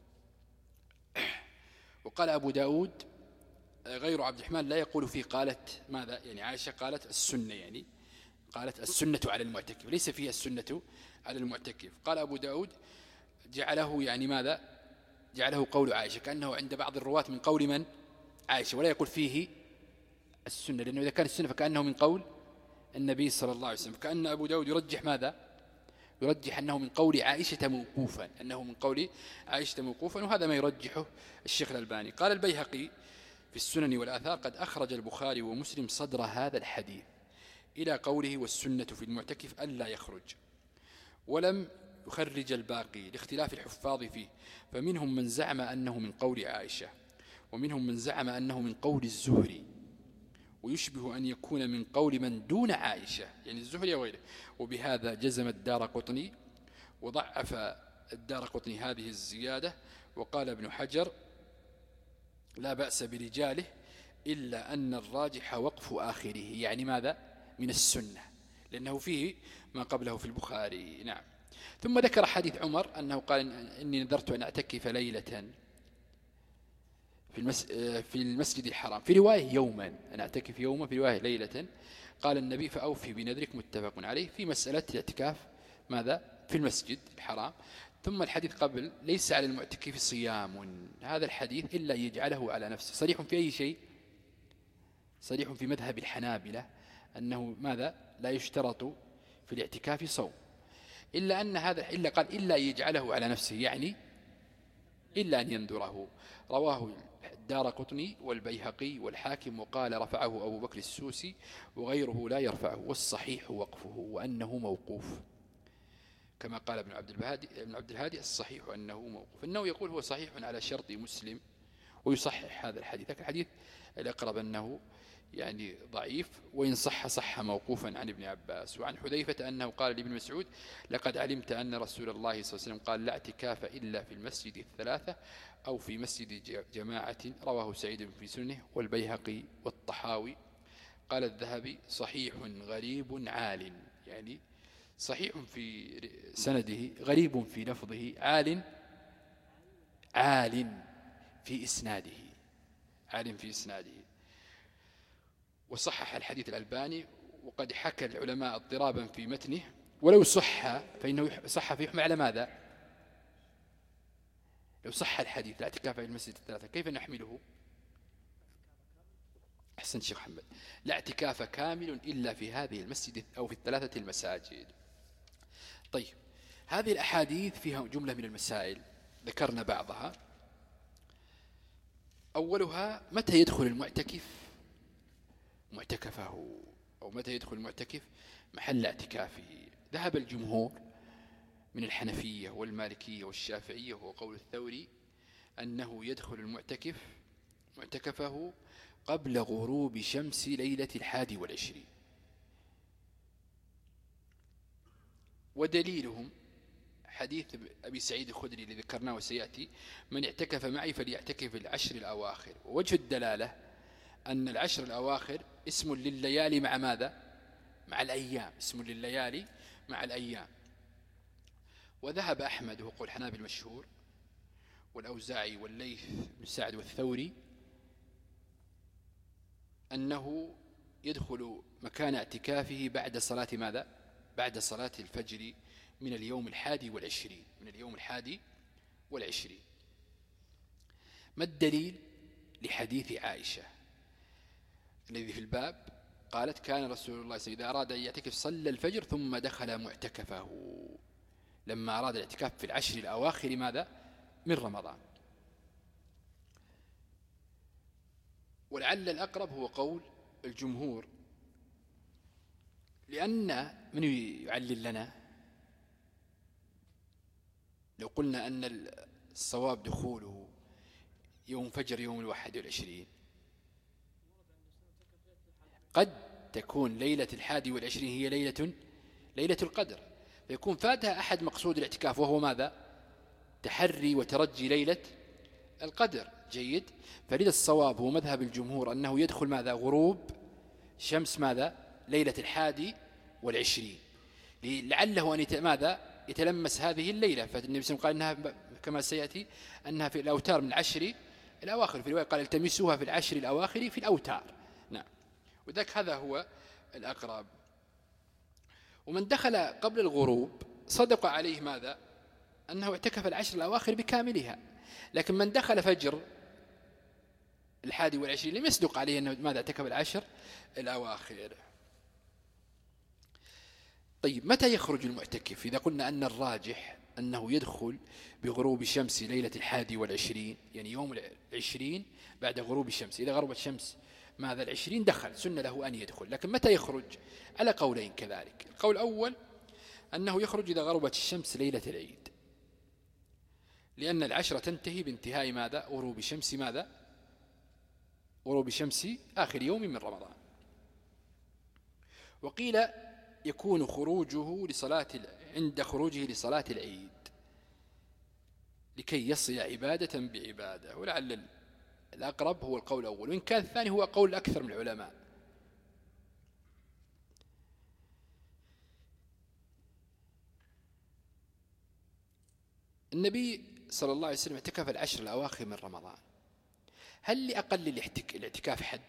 B: وقال أبو داود غير عبد الرحمن لا يقول فيه قالت ماذا، يعني عائشة قالت السنة، يعني قالت السنة على المعتكف، ليس فيها السنة على المعتكف. قال أبو داود جعله يعني ماذا، جعله قول عائشة، كأنه عند بعض الرواة من قول من؟ عائشة، ولا يقول فيه السنة، لأنه إذا كان السنة فكأنه من قول النبي صلى الله عليه وسلم. فكأن أبو داود يرجح ماذا؟ يرجح أنه من قول عائشة موقوفا، أنه من قول عائشة موقوفا، وهذا ما يرجحه الشيخ الألباني. قال البيهقي في السنن والآثار قد أخرج البخاري ومسلم صدر هذا الحديث إلى قوله والسنة في المعتكف ألا يخرج، ولم يخرج الباقي لاختلاف الحفاظ فيه، فمنهم من زعم أنه من قول عائشة ومنهم من زعم أنه من قول الزهري، ويشبه أن يكون من قول من دون عائشة يعني الزهري وغيره. وبهذا جزم الدارقطني وضعف الدارقطني هذه الزيادة. وقال ابن حجر لا بأس برجاله إلا أن الراجح وقف آخره، يعني ماذا؟ من السنة، لأنه فيه ما قبله في البخاري. نعم. ثم ذكر حديث عمر أنه قال إني نذرت أن أعتكف ليلة في, في المسجد الحرام، في رواية يوما، أن أعتكف يوما، في رواية ليلة. قال النبي فأوفي بنذرك، متفق عليه في مسألة الاعتكاف ماذا؟ في المسجد الحرام. ثم الحديث قبل ليس على المعتكف صيام، هذا الحديث إلا يجعله على نفسه صريح في أي شيء؟ صريح في مذهب الحنابلة أنه ماذا؟ لا يشترط في الاعتكاف صوم، إلا أن هذا إلا قال إلا يجعله على نفسه، يعني إلا أن ينذره. رواه الدارقطني والبيهقي والحاكم، وقال رفعه أبو بكر السوسي وغيره لا يرفعه، والصحيح وقفه وأنه موقوف، كما قال ابن عبد الهادي ابن عبد الهادي الصحيح أنه موقوف. إنه يقول هو صحيح على شرط مسلم ويصحح هذا الحديث. لكن الحديث الأقرب أنه يعني ضعيف، وإن صح صح موقوفا عن ابن عباس وعن حذيفة أنه قال لابن مسعود: لقد علمت أن رسول الله صلى الله عليه وسلم قال: لا اعتكاف إلا في المسجد الثلاثة أو في مسجد جماعة. رواه سعيد في سننه والبيهقي والطحاوي. قال الذهبي: صحيح غريب عال، يعني صحيح في سنده، غريب في لفظه، عال عال في إسناده، عال في إسناده. وصحح الحديث الألباني، وقد حكى العلماء اضطرابا في متنه، ولو صح فإنه صح فيحمل على ماذا؟ لو صح الحديث لا اعتكاف في المسجد الثلاثة كيف نحمله؟ أحسن شيخ محمد، لا اعتكاف كامل إلا في هذه المسجد أو في الثلاثة المساجد. طيب، هذه الأحاديث فيها جملة من المسائل ذكرنا بعضها. أولها: متى يدخل المعتكف معتكفه، أو متى يدخل المعتكف محل اعتكافه؟ ذهب الجمهور من الحنفية والمالكية والشافعية وقول الثوري أنه يدخل المعتكف معتكفه قبل غروب شمس ليلة الحادي والعشرين. ودليلهم حديث أبي سعيد الخدري الذي ذكرناه وسيأتي: من اعتكف معي فليعتكف العشر الأواخر. ووجه الدلالة أن العشر الأواخر اسم لليالي مع ماذا؟ مع الأيام، اسم لليالي مع الأيام. وذهب أحمد وهو قول حنابل المشهور والأوزاعي والليث بن سعد والثوري أنه يدخل مكان اعتكافه بعد صلاة ماذا؟ بعد صلاة الفجر من اليوم الحادي والعشرين، من اليوم الحادي والعشرين. ما الدليل؟ لحديث عائشة الذي في الباب، قالت: كان رسول الله إذا أراد أن يعتكف صلى الفجر ثم دخل معتكفه، لما أراد الاعتكاف في العشر الأواخر ماذا؟ من رمضان. ولعل الأقرب هو قول الجمهور، لأن من يعلل لنا؟ لو قلنا أن الصواب دخوله يوم فجر يوم الواحد والعشرين، قد تكون ليلة الحادي والعشرين هي ليلة ليلة القدر، فيكون فاتها أحد مقصود الاعتكاف، وهو ماذا؟ تحري وترجي ليلة القدر. جيد. فلذا الصواب هو مذهب الجمهور أنه يدخل ماذا؟ غروب شمس ماذا؟ ليلة الحادي والعشرين، لعله أن ماذا؟ يتلمس هذه الليلة. فالنبي صلى الله عليه وسلم قال إنها كما سيأتي أنها في الأوتار من العشر الأواخر، في رواية قال: التمسوها في العشر الأواخر في الأوتار. نعم، وذلك هذا هو الأقرب. ومن دخل قبل الغروب صدق عليه ماذا؟ أنه اعتكف العشر الأواخر بكاملها. لكن من دخل فجر الحادي والعشرين لم يصدق عليه أنه ماذا؟ اعتكف العشر الأواخر. طيب، متى يخرج المعتكف؟ إذا قلنا أن الراجح أنه يدخل بغروب شمس ليلة الحادي والعشرين، يعني يوم العشرين بعد غروب الشمس. إذا غربت الشمس ماذا؟ العشرين دخل، سنة له أن يدخل. لكن متى يخرج؟ على قولين كذلك. القول الأول أنه يخرج إذا غربت الشمس ليلة العيد، لأن العشرة تنتهي بانتهاء ماذا؟ غروب شمس ماذا؟ غروب شمس آخر يوم من رمضان. وقيل يكون خروجه لصلاة عند خروجه لصلاة العيد لكي يصل عبادة بعبادة. ولعل الأقرب هو القول الأول، وإن كان الثاني هو قول أكثر من العلماء. النبي صلى الله عليه وسلم اعتكف العشر الأواخر من رمضان. هل لأقل الاعتكاف حد؟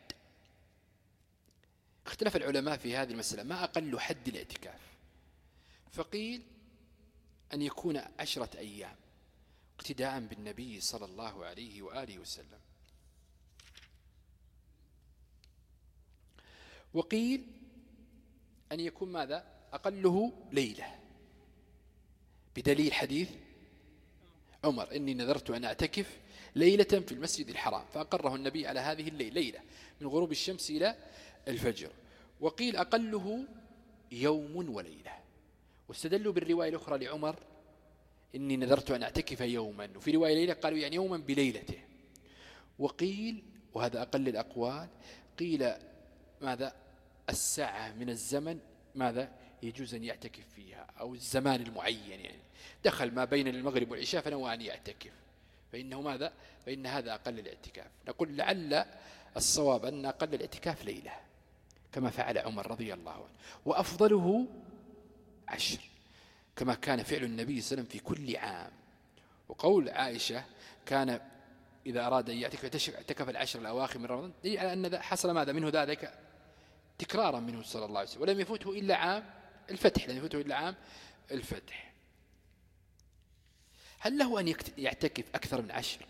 B: اختلف العلماء في هذه المسألة، ما أقل حد الاعتكاف؟ فقيل أن يكون عشرة أيام اقتداء بالنبي صلى الله عليه وآله وسلم. وقيل أن يكون ماذا؟ أقله ليلة، بدليل حديث عمر: إني نذرت أن أعتكف ليلة في المسجد الحرام، فأقره النبي على هذه الليلة، ليلة من غروب الشمس إلى الفجر. وقيل أقله يوم وليلة، واستدلوا بالرواية الأخرى لعمر: إني نذرت أن أعتكف يوما، وفي رواية ليلة قالوا يعني يوما بليلته.
C: وقيل وهذا أقل الأقوال قيل ماذا الساعة من الزمن ماذا يجوز أن يعتكف فيها أو الزمان المعين يعني دخل ما بين المغرب والعشاء فنوى أن يعتكف فإنه ماذا فإن هذا أقل الاعتكاف. نقول لعل الصواب أن أقل الاعتكاف ليلة كما فعل عمر رضي الله عنه وأفضله عشر كما كان فعل النبي صلى الله عليه وسلم في كل عام. وقول عائشة كان إذا أراد أن يعتكف اعتكف العشر الأواخر من رمضان دليل على أن حصل ماذا منه ذلك تكرارا منه صلى الله عليه وسلم ولم يفوته إلا عام الفتح لم يفوته إلا عام الفتح. هل له أن يعتكف أكثر من عشر؟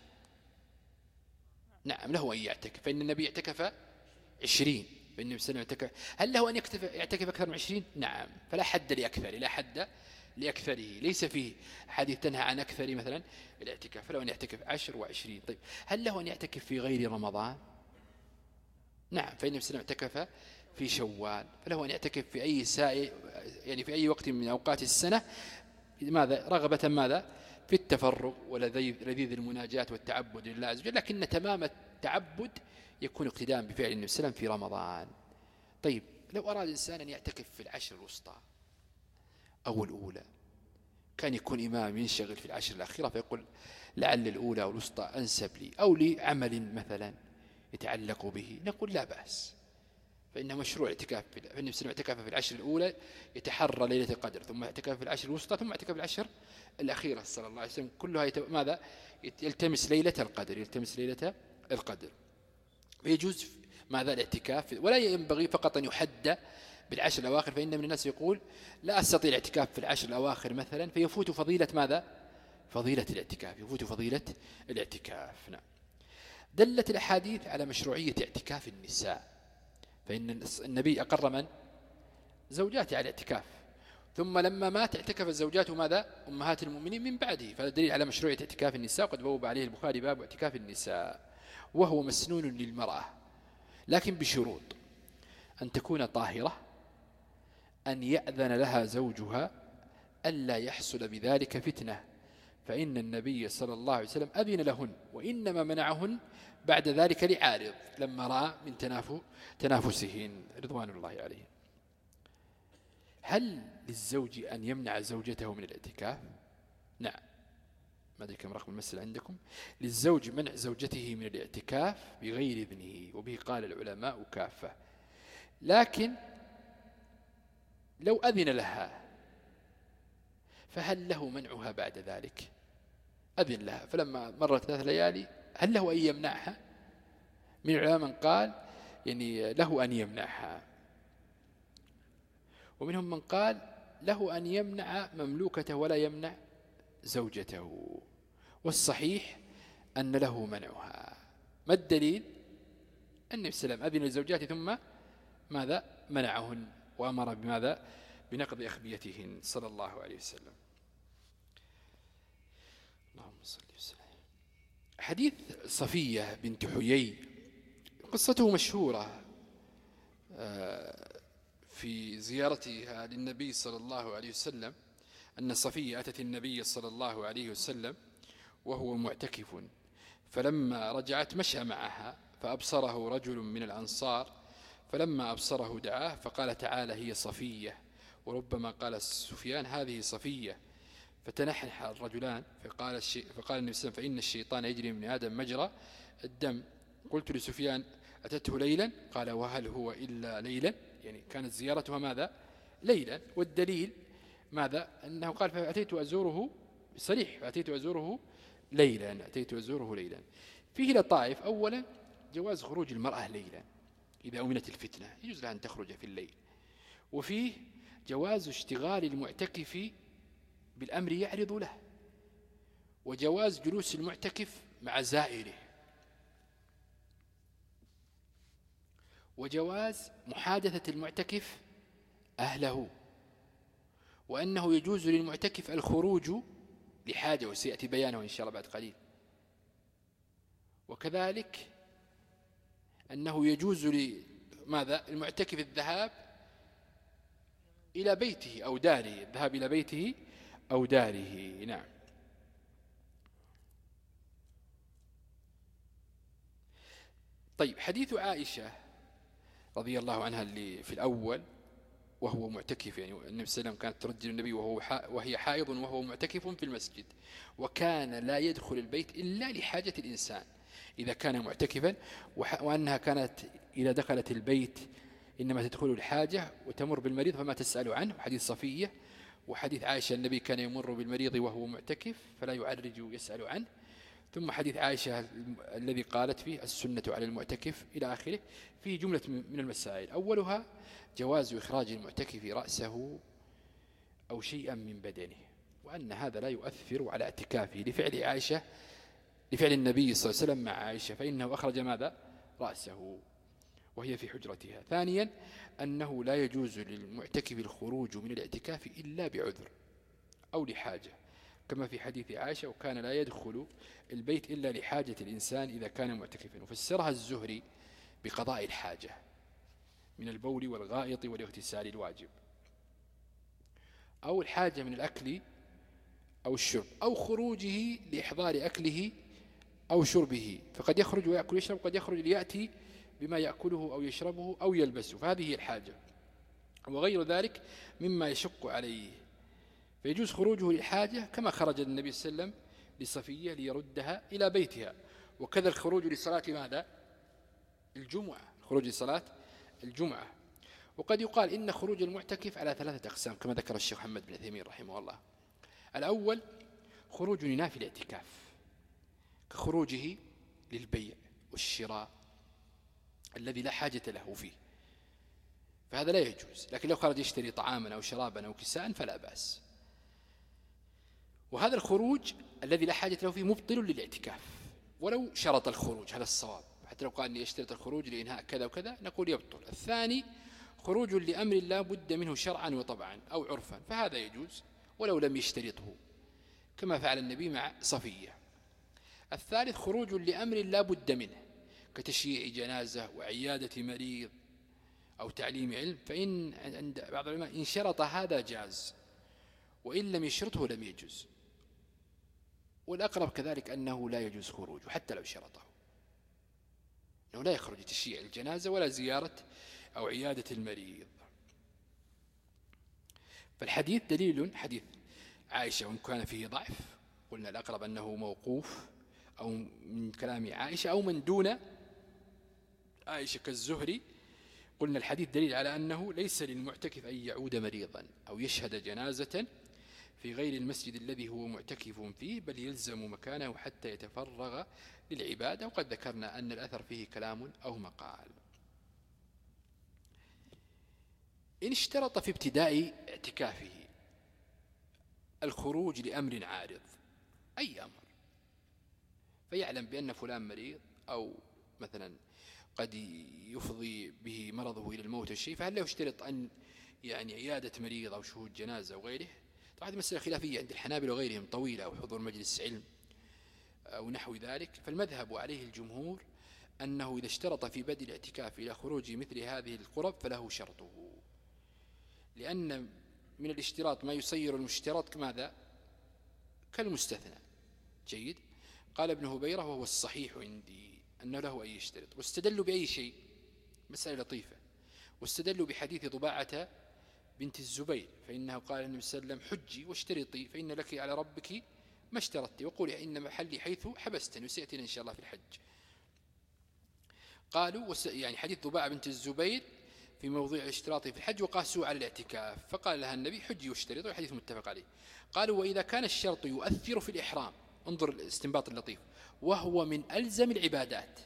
C: نعم له أن يعتكف فإن النبي اعتكف عشرين فإن النبي صلى الله عليه وسلم اعتكف. هل له أن يعتكف أكثر من عشرين؟ نعم فلا حد لأكثر لا حد لأكثره ليس فيه حديث تنهى عن أكثر مثلا الاعتكاف فله أن يعتكف عشر وعشرين. طيب هل له أن يعتكف في غير رمضان؟ نعم فإن النبي صلى الله عليه وسلم اعتكف في شوال فله أن يعتكف في أي ساعة يعني في أي وقت من أوقات السنة ماذا رغبة ماذا في التفرغ ولذيذ المناجات والتعبد لله عز وجل لكن تمام التعبد يكون اقتداء بفعل النبي صلى الله عليه وسلم في رمضان. طيب لو أراد الإنسان أن يعتكف في العشر الوسطى أو الأولى كان يكون إمام ينشغل في العشر الأخيرة فيقول لعل الأولى أو الوسطى أنسب لي أو لعمل مثلا يتعلق به نقول لا بأس فإنه مشروع اعتكاف فإن النبي صلى الله عليه وسلم في العشر الأولى يتحرى ليلة القدر ثم اعتكاف في العشر الوسطى ثم اعتكاف في العشر الأخيرة صلى الله عليه وسلم كلها يت... ماذا يلتمس ليلة القدر يلتمس ليلة القدر. ويجوز ماذا الاعتكاف ولا ينبغي فقط أن يحد بالعشر الأواخر فإن من الناس يقول لا أستطيع الاعتكاف في العشر الأواخر مثلا فيفوت فضيلة ماذا فضيلة الاعتكاف يفوت فضيلة الاعتكاف. نعم. دلت الأحاديث على مشروعية اعتكاف النساء فإن النبي أقر من زوجاته على الاعتكاف ثم لما مات اعتكف الزوجات ماذا أمهات المؤمنين من بعده فهذا دليل على مشروعية اعتكاف النساء وقد بوب عليه البخاري باب اعتكاف النساء وهو مسنون للمرأة لكن بشروط أن تكون طاهرة أن يأذن لها زوجها ألا يحصل بذلك فتنة فإن النبي صلى الله عليه وسلم أذن لهن وإنما منعهن بعد ذلك لعارض لما رأى من تنافو تنافسهن رضوان الله عليهم. هل للزوج أن يمنع زوجته من الاعتكاف؟ نعم ما أدري كم رقم المسألة عندكم. للزوج منع زوجته من الاعتكاف بغير إذنه وبه قال العلماء كافة لكن لو أذن لها فهل له منعها بعد ذلك؟ أذن لها فلما مرت ثلاث ليالي هل له أن يمنعها؟ من العلماء من قال يعني له أن يمنعها ومنهم من قال له أن يمنع مملوكته ولا يمنع زوجته والصحيح أن له منعها. ما الدليل؟ النبي صلى الله عليه وسلم أذن لزوجاته ثم ماذا منعهن وأمر بماذا بنقض أخبيتهن صلى الله عليه وسلم. اللهم صل وسلم. حديث صفية بنت حيي قصته مشهورة في زيارتها للنبي صلى الله عليه وسلم أن صفية أتت النبي صلى الله عليه وسلم وهو معتكف فلما رجعت مشى معها فأبصره رجل من الأنصار فلما أبصره دعاه فقال تعالى هي صفية وربما قال سفيان هذه صفية فتنحنح الرجلان فقال, الشي فقال النبي صلى الله عليه وسلم فإن الشيطان يجري من آدم مجرى الدم. قلت لسفيان أتته ليلا قال وهل هو إلا ليلا يعني كانت زيارتها ماذا ليلا والدليل ماذا أنه قال فأتيت أزوره صريح فأتيت أزوره ليلا أتيت أزوره ليلا. فيه لطائف أولا جواز خروج المرأة ليلا إذا أمنت الفتنة يجوز لها أن تخرج في الليل وفيه جواز اشتغال المعتكف بالأمر يعرض له وجواز جلوس المعتكف مع زائره وجواز محادثة المعتكف أهله وأنه يجوز للمعتكف الخروج لحاجة وسيأتي بيانه إن شاء الله بعد قليل وكذلك أنه يجوز لماذا المعتكف الذهاب إلى بيته أو داره الذهاب إلى بيته أو داره. نعم. طيب حديث عائشة رضي الله عنها اللي في الأول وهو معتكف، يعني النبي صلى الله عليه وسلم كانت ترجل النبي وهو وهي حائض وهو معتكف في المسجد، وكان لا يدخل البيت إلا لحاجة الإنسان إذا كان معتكفا، وأنها كانت إذا دخلت البيت إنما تدخل الحاجة وتمر بالمريض فما تسأل عنه، حديث صفية. وحديث عائشة النبي كان يمر بالمريض وهو معتكف فلا يعرج يسأل عنه. ثم حديث عائشة الذي قالت فيه السنة على المعتكف إلى آخره، فيه جملة من المسائل، أولها جواز إخراج المعتكف رأسه أو شيئا من بدنه، وأن هذا لا يؤثر على اعتكافه لفعل عائشة لفعل النبي صلى الله عليه وسلم مع عائشة، فإنه أخرج ماذا؟ رأسه وهي في حجرتها. ثانيا أنه لا يجوز للمعتكف الخروج من الاعتكاف إلا بعذر أو لحاجة، كما في حديث عائشة وكان لا يدخل البيت إلا لحاجة الإنسان إذا كان معتكفا. وفسرها الزهري بقضاء الحاجة من البول والغائط والاغتسال الواجب، أو الحاجة من الأكل أو الشرب، أو خروجه لإحضار أكله أو شربه، فقد يخرج ويأكل ويشرب، قد يخرج ليأتي بما يأكله أو يشربه أو يلبسه، فهذه هي الحاجة، وغير ذلك مما يشق عليه، فيجوز خروجه للحاجة كما خرج النبي صلى الله عليه وسلم لصفية ليردها إلى بيتها. وكذا الخروج لصلاة ماذا؟ الجمعة، الخروج لصلاة الجمعة. وقد يقال إن خروج المعتكف على ثلاثة أقسام كما ذكر الشيخ محمد بن عثيمين رحمه الله. الأول خروج لنافي الاعتكاف كخروجه للبيع والشراء الذي لا حاجة له فيه، فهذا لا يجوز، لكن لو خرج يشتري طعاما أو شرابا أو كساء فلا بأس. وهذا الخروج الذي لا حاجة له فيه مبطل للاعتكاف ولو شرط الخروج، هذا الصواب، حتى لو قال أني يشترط الخروج لإنهاء كذا وكذا نقول يبطل. الثاني خروج لأمر لا بد منه شرعا وطبعا أو عرفا، فهذا يجوز ولو لم يشترطه كما فعل النبي مع صفية. الثالث خروج لأمر لا بد منه كتشييع جنازة وعيادة مريض أو تعليم علم، فإن عند بعض العلماء إن شرط هذا جاز، وإن لم يشرطه لم يجوز. والأقرب كذلك أنه لا يجوز خروجه حتى لو شرطه، أنه لا يخرج تشييع الجنازة ولا زيارة أو عيادة المريض. فالحديث دليل، حديث عائشة وإن كان فيه ضعف قلنا الأقرب أنه موقوف أو من كلام عائشة أو من دون عائشة كالزهري، قلنا الحديث دليل على أنه ليس للمعتكف أن يعود مريضا أو يشهد جنازة في غير المسجد الذي هو معتكف فيه، بل يلزم مكانه حتى يتفرغ للعبادة. وقد ذكرنا أن الأثر فيه كلام أو مقال. إن اشترط في ابتداء اعتكافه الخروج لأمر عارض، أي أمر، فيعلم بأن فلان مريض أو مثلا قد يفضي به مرضه إلى الموت والشيء، فهل له يشترط أن يعني عيادة مريض أو شهود جنازة وغيره؟ طبعا هذه مسألة خلافية عند الحنابلة وغيرهم طويلة، أو حضور مجلس علم أو نحو ذلك. فالمذهب عليه الجمهور أنه إذا اشترط في بدء الاعتكاف إلى خروج مثل هذه القرب فله شرطه، لأن من الاشتراط ما يصير المشترط كماذا؟ كالمستثنى. جيد. قال ابن هبيرة وهو الصحيح عندي أنه له أن يشترط. واستدلوا بأي شيء؟ مسألة لطيفة. واستدلوا بحديث ضباعة بنت الزبير، فإنه قال النبي صلى الله عليه وسلم حجي واشترطي فإن لك على ربك ما اشترطت، وقولي إن محلي حيث حبستني، وسيأتينا إن شاء الله في الحج. قالوا يعني حديث ضباعة بنت الزبير في موضوع الاشتراط في الحج وقاسوا على الاعتكاف، فقال لها النبي حجي واشترط، والحديث متفق عليه. قالوا وإذا كان الشرط يؤثر في الإحرام، انظر الاستنباط اللطيف، وهو من ألزم العبادات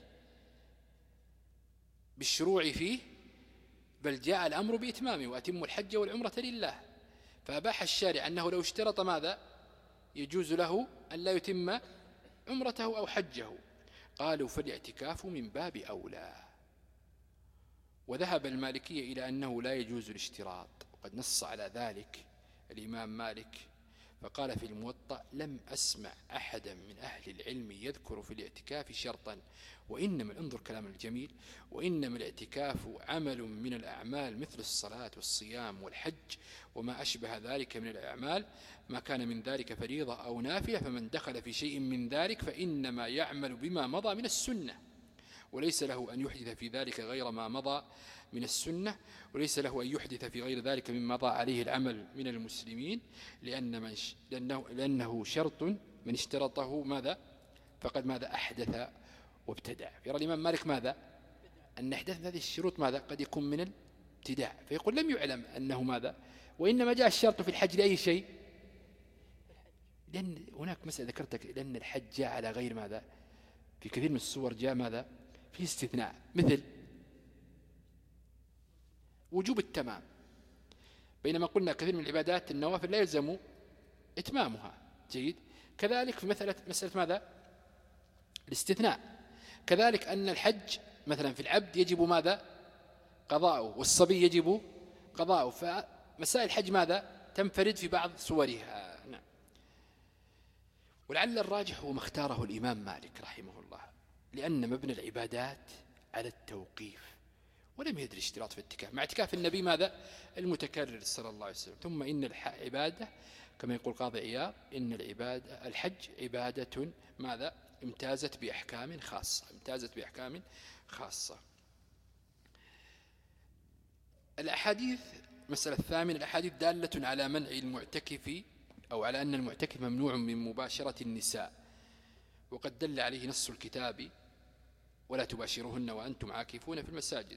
C: بالشروع فيه، بل جاء الأمر بإتمامه وأتم الحج والعمرة لله، فأباح الشارع أنه لو اشترط ماذا؟ يجوز له أن لا يتم عمرته أو حجه. قالوا فالاعتكاف من باب أولى. وذهب المالكية إلى أنه لا يجوز الاشتراط، وقد نص على ذلك الإمام مالك، فقال في الموطأ لم أسمع أحدا من أهل العلم يذكر في الاعتكاف شرطا، وإنما انظر كلام الجميل، وإنما الاعتكاف عمل من الأعمال مثل الصلاة والصيام والحج وما أشبه ذلك من الأعمال، ما كان من ذلك فريضة أو نافلة، فمن دخل في شيء من ذلك فإنما يعمل بما مضى من السنة، وليس له أن يحدث في ذلك غير ما مضى من السنة، وليس له أن يحدث في غير ذلك مما مضى عليه العمل من المسلمين، لأن من ش... لأنه... لأنه شرط من اشترطه ماذا فقد ماذا أحدث وابتدع. يرى الإمام مالك ماذا أن إحداث هذه الشروط ماذا قد يكون من الابتداع، فيقول لم يعلم أنه ماذا، وإنما جاء الشرط في الحج لأي شيء، لأن هناك مسألة ذكرتك، لأن الحج جاء على غير ماذا، في كثير من الصور جاء ماذا في استثناء، مثل وجوب التمام، بينما قلنا كثير من العبادات النوافل لا يلزم إتمامها. جيد. كذلك في مسألة مسألة ماذا الاستثناء، كذلك أن الحج مثلا في العبد يجب ماذا قضاؤه، والصبي يجب قضاؤه، فمسائل الحج ماذا تنفرد في بعض صورها. نعم. ولعل الراجح هو ما اختاره الإمام مالك رحمه الله، لأن مبنى العبادات على التوقيف، ولم يدري اشتراط في الاعتكاف، مع اعتكاف النبي ماذا المتكرر صلى الله عليه وسلم. ثم إن العبادة كما يقول قاضي عياض إن العبادة الحج عبادة ماذا امتازت بأحكام خاصة، امتازت بأحكام خاصة. الأحاديث مسألة الثامنة، الأحاديث دالة على منع المعتكف أو على أن المعتكف ممنوع من مباشرة النساء، وقد دل عليه نص الكتاب ولا تباشرهن وأنتم عاكفون في المساجد،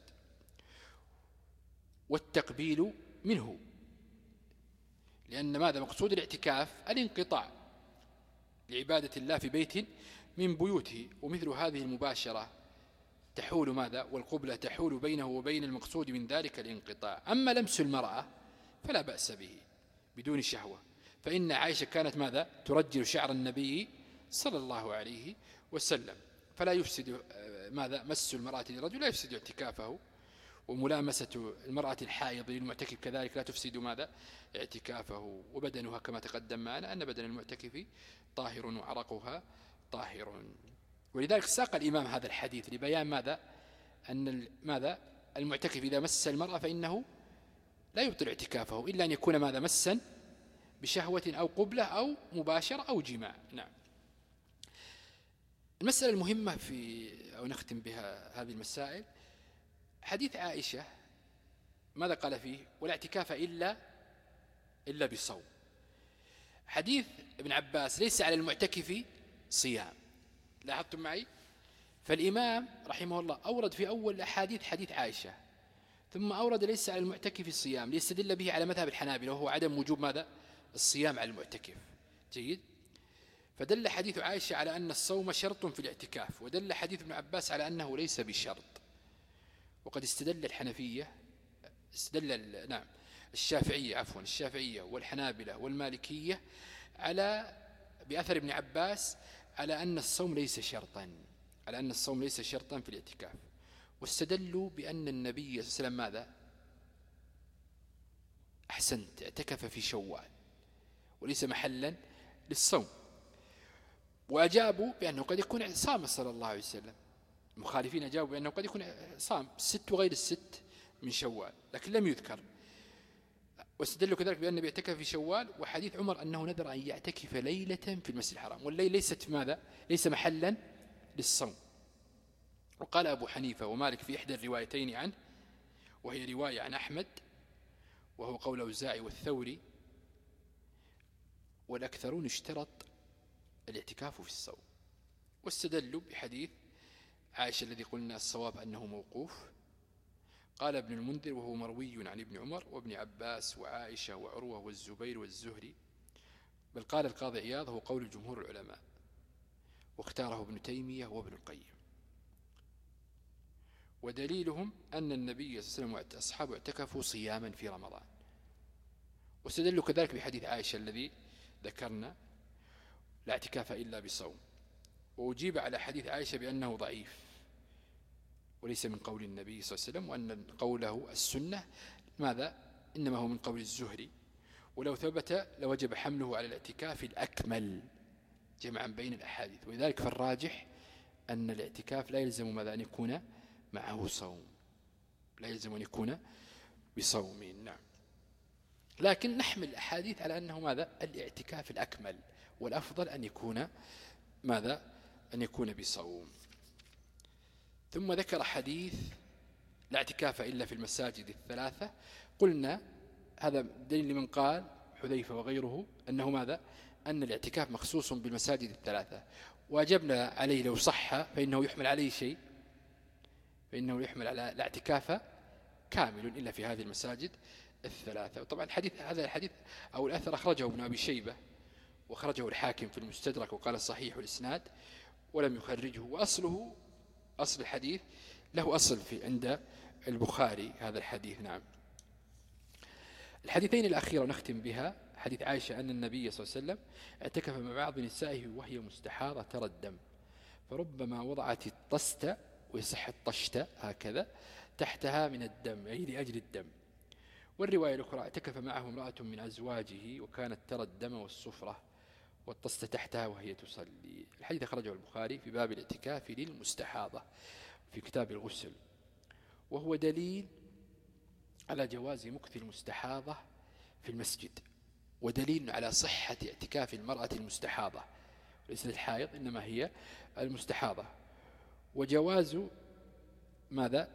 C: والتقبيل منه، لأن ماذا مقصود الاعتكاف الانقطاع لعبادة الله في بيت من بيوته، ومثل هذه المباشرة تحول ماذا والقبلة تحول بينه وبين المقصود من ذلك الانقطاع. أما لمس المرأة فلا بأس به بدون شهوة، فإن عائشة كانت ماذا ترجل شعر النبي صلى الله عليه وسلم، فلا يفسد ماذا مس المرأة للرجل لا يفسد اعتكافه، وملامسة المرأة الحائض للمعتكف كذلك لا تفسد ماذا اعتكافه، وبدنها كما تقدم معنا أن بدن المعتكف طاهر وعرقها طاهر. ولذلك ساق الإمام هذا الحديث لبيان ماذا أن ماذا المعتكف إذا مس المرأة فإنه لا يبطل اعتكافه إلا أن يكون ماذا مسا بشهوة أو قبلة أو مباشرة أو جماع. نعم. المسألة المهمة في أو نختم بها هذه المسائل حديث عائشة ماذا قال فيه ولا اعتكاف إلا إلا بصوم. حديث ابن عباس ليس على المعتكف صيام، لاحظتم معي؟ فالإمام رحمه الله أورد في أول الأحاديث حديث عائشة، ثم أورد ليس على المعتكف الصيام ليستدل به على مذهب الحنابلة وهو عدم وجوب ماذا الصيام على المعتكف. جيد. فدل حديث عائشة على أن الصوم شرط في الاعتكاف، ودل حديث ابن عباس على أنه ليس بشرط. وقد استدل الحنفية استدل نعم الشافعية عفوا الشافعية والحنابلة والمالكية على بأثر ابن عباس على أن الصوم ليس شرطا على أن الصوم ليس شرطا في الاعتكاف، واستدلوا بأن النبي صلى الله عليه وسلم ماذا أحسنت اعتكف في شوال وليس محلا للصوم، وأجابوا بأنه قد يكون صام صلى الله عليه وسلم. المخالفين أجابوا بأنه قد يكون صام الست وغير الست من شوال لكن لم يذكر، واستدلوا كذلك بأنه يعتكف في شوال، وحديث عمر أنه نذر أن يعتكف ليلة في المسجد الحرام، والليل ليست ماذا ليس محلا للصوم. وقال أبو حنيفة ومالك في إحدى الروايتين عنه وهي رواية عن أحمد وهو قول أوزاعي والثوري، والأكثرون اشترط الاعتكاف في الصوم، واستدلوا بحديث عائشة الذي قلنا الصواب أنه موقوف. قال ابن المنذر وهو مروي عن ابن عمر وابن عباس وعائشة وعروة والزبير والزهري، بل قال القاضي عياض هو قول جمهور العلماء، واختاره ابن تيمية وابن القيم، ودليلهم أن النبي صلى الله عليه وسلم وأصحابه اعتكفوا صياما في رمضان، واستدلوا كذلك بحديث عائشة الذي ذكرنا لا اعتكاف إلا بصوم، وأجيب على حديث عائشة بأنه ضعيف وليس من قول النبي صلى الله عليه وسلم، وأن قوله السنة ماذا إنما هو من قول الزهري، ولو ثبت لوجب حمله على الاعتكاف الأكمل جمعا بين الأحاديث. ولذلك فالراجح أن الاعتكاف لا يلزم ماذا أن يكون معه صوم، لا يلزم أن يكون بصوم. نعم. لكن نحمل الأحاديث على أنه ماذا الاعتكاف الأكمل، والأفضل أن يكون ماذا أن يكون بصوم. ثم ذكر حديث لا اعتكاف إلا في المساجد الثلاثة. قلنا هذا دليل لمن قال حذيفة وغيره أنه ماذا؟ أن الاعتكاف مخصوص بالمساجد الثلاثة. واجبنا عليه لو صح فإنه يحمل عليه شيء، فإنه يحمل على الاعتكاف كامل إلا في هذه المساجد الثلاثة. وطبعا الحديث هذا الحديث أو الأثر أخرجه ابن أبي شيبة وخرجه الحاكم في المستدرك وقال صحيح الإسناد ولم يخرجه. وأصله أصل الحديث له أصل في عند البخاري هذا الحديث. نعم. الحديثين الأخيرة ونختم بها حديث عائشة أن النبي صلى الله عليه وسلم اعتكف مع بعض نسائه وهي مستحاضة ترى الدم، فربما وضعت الطست ويصح الطشت هكذا تحتها من الدم أي لأجل الدم. والرواية الأخرى اعتكف معه امرأة من أزواجه وكانت ترى الدم والصفرة والطست تحتها وهي تصلي. الحديث أخرجه البخاري في باب الاعتكاف للمستحاضة في كتاب الغسل، وهو دليل على جواز مكث المستحاضة في المسجد، ودليل على صحة اعتكاف المرأة المستحاضة، ليس الحائض إنما هي المستحاضة. وجواز ماذا؟